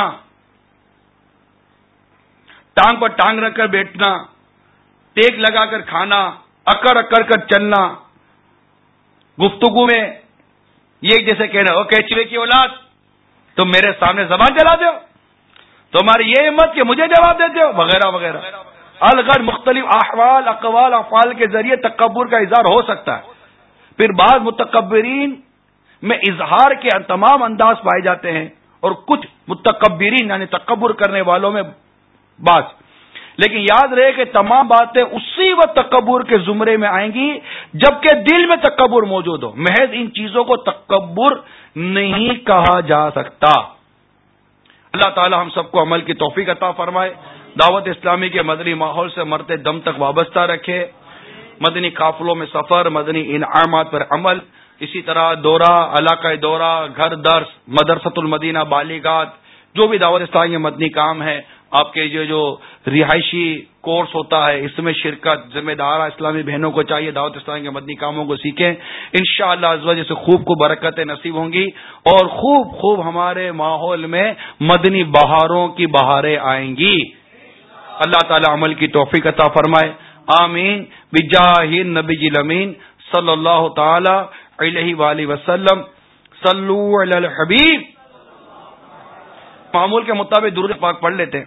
ٹانگ پر ٹانگ رکھ کر بیٹھنا، ٹیک لگا کر کھانا، اکڑ اکڑ کر چلنا، گفتگو میں یہ جیسے کہنا او کیچوے کی اولاد تم میرے سامنے زبان چلا دو، تمہاری یہ ہمت کہ مجھے جواب دیتے ہو، وغیرہ وغیرہ. الغرض مختلف احوال، اقوال، افعال کے ذریعے تکبر کا اظہار ہو سکتا ہے. پھر بعض متکبرین میں اظہار کے تمام انداز پائے جاتے ہیں اور کچھ متکبرین یعنی تکبر کرنے والوں میں بعض. لیکن یاد رہے کہ تمام باتیں اسی وقت تکبر کے زمرے میں آئیں گی جبکہ دل میں تکبر موجود ہو. محض ان چیزوں کو تکبر نہیں کہا جا سکتا. اللہ تعالی ہم سب کو عمل کی توفیق عطا فرمائے. دعوت اسلامی کے مدنی ماحول سے مرتے دم تک وابستہ رکھے. مدنی قافلوں میں سفر، مدنی انعامات پر عمل، اسی طرح دورہ، علاقہ دورہ، گھر درس، مدرسۃ المدینہ بالیغات، جو بھی دعوت اسلامی کے مدنی کام ہے، آپ کے جو جو رہائشی کورس ہوتا ہے اس میں شرکت، ذمہ دارہ اسلامی بہنوں کو چاہیے دعوت اسلامی کے مدنی کاموں کو سیکھیں. انشاءاللہ عز و جل سے خوب خوب برکتیں نصیب ہوں گی اور خوب خوب ہمارے ماحول میں مدنی بہاروں کی بہاریں آئیں گی. اللہ تعالی عمل کی توفیق عطا فرمائے. آمین بجاہ النبی الامین صلی اللہ تعالی علیہ وآلہ وسلم. صلو علی الحبیب. معمول کے مطابق درود پاک پڑھ لیتے ہیں.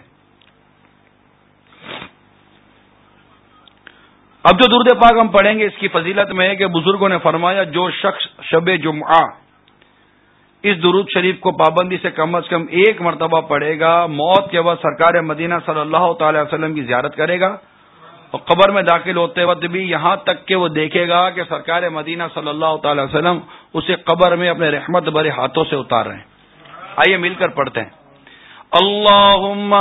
اب جو درود پاک ہم پڑھیں گے اس کی فضیلت میں ہے کہ بزرگوں نے فرمایا جو شخص شب جمعہ اس درود شریف کو پابندی سے کم از کم ایک مرتبہ پڑھے گا، موت کے وقت سرکار مدینہ صلی اللہ تعالی وسلم کی زیارت کرے گا اور قبر میں داخل ہوتے وقت بھی یہاں تک کہ وہ دیکھے گا کہ سرکار مدینہ صلی اللہ تعالی وسلم اسے قبر میں اپنے رحمت بھرے ہاتھوں سے اتار رہے ہیں. آئیے مل کر پڑھتے ہیں. اللہم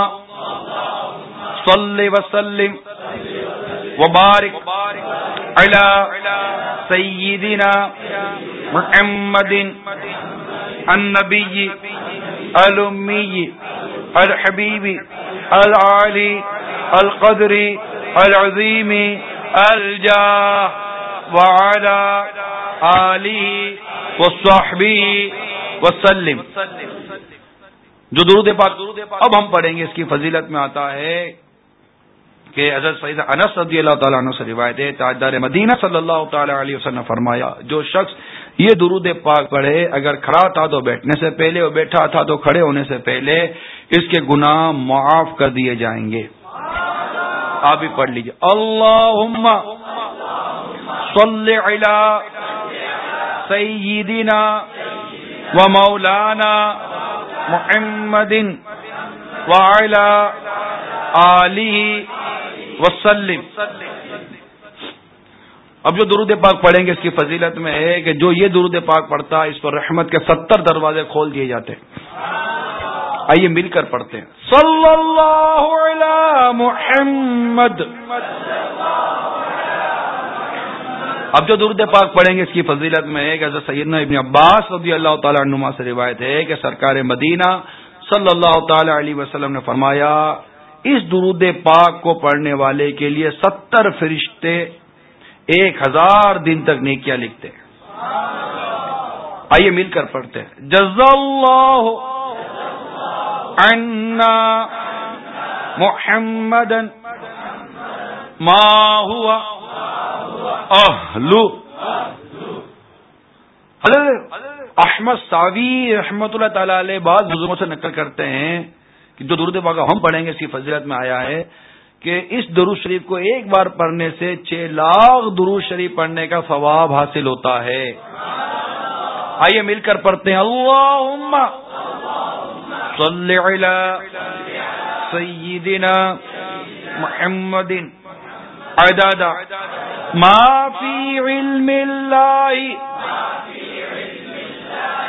صلی وسلم وبارک علی سیدنا محمد النبی الامی الحبیب العالی القدر العظیم الجاہ وعلی آلہ وصحبہ وسلم. جو درود پاک اب ہم پڑھیں گے اس کی فضیلت میں آتا ہے کہ حضرت سیدنا انس رضی اللہ تعالیٰ عنہ سے روایت ہے تاجدار مدینہ صلی اللہ تعالی علیہ وسلم نے فرمایا جو شخص یہ درود پاک پڑھے اگر کھڑا تھا تو بیٹھنے سے پہلے اور بیٹھا تھا تو کھڑے ہونے سے پہلے اس کے گناہ معاف کر دیے جائیں گے. آپ بھی پڑھ لیجیے. اللہم صلی علی سیدنا و مولانا محمد وعلی آلہ وسلم. اب جو درود پاک پڑھیں گے اس کی فضیلت میں ہے کہ جو یہ درود پاک پڑھتا ہے اس پر رحمت کے ستر دروازے کھول دیے جاتے ہیں. آئیے مل کر پڑھتے ہیں. صلی اللہ علی محمد. اب جو درود پاک پڑھیں گے اس کی فضیلت میں ہے کہ حضرت سیدنا ابن عباس رضی اللہ تعالی عنہما سے روایت ہے کہ سرکار مدینہ صلی اللہ تعالی علیہ وسلم نے فرمایا اس درود پاک کو پڑھنے والے کے لیے ستر فرشتے ایک ہزار دن تک نیکیاں لکھتے ہیں. آئیے مل کر پڑھتے ہیں. جزا اللہ عنا محمدا ما ہوا اہلو. حضرت احمد ساوی رحمۃ اللہ تعالی علیہ بعض بزرگوں سے نقل کرتے ہیں کہ جو درود پاک ہم پڑھیں گے اس کی فضیلت میں آیا ہے کہ اس درود شریف کو ایک بار پڑھنے سے چھ لاکھ درود شریف پڑھنے کا ثواب حاصل ہوتا ہے. آئیے مل کر پڑھتے ہیں. اللہم صلی علی سیدنا محمد عدد ما فی علم اللہ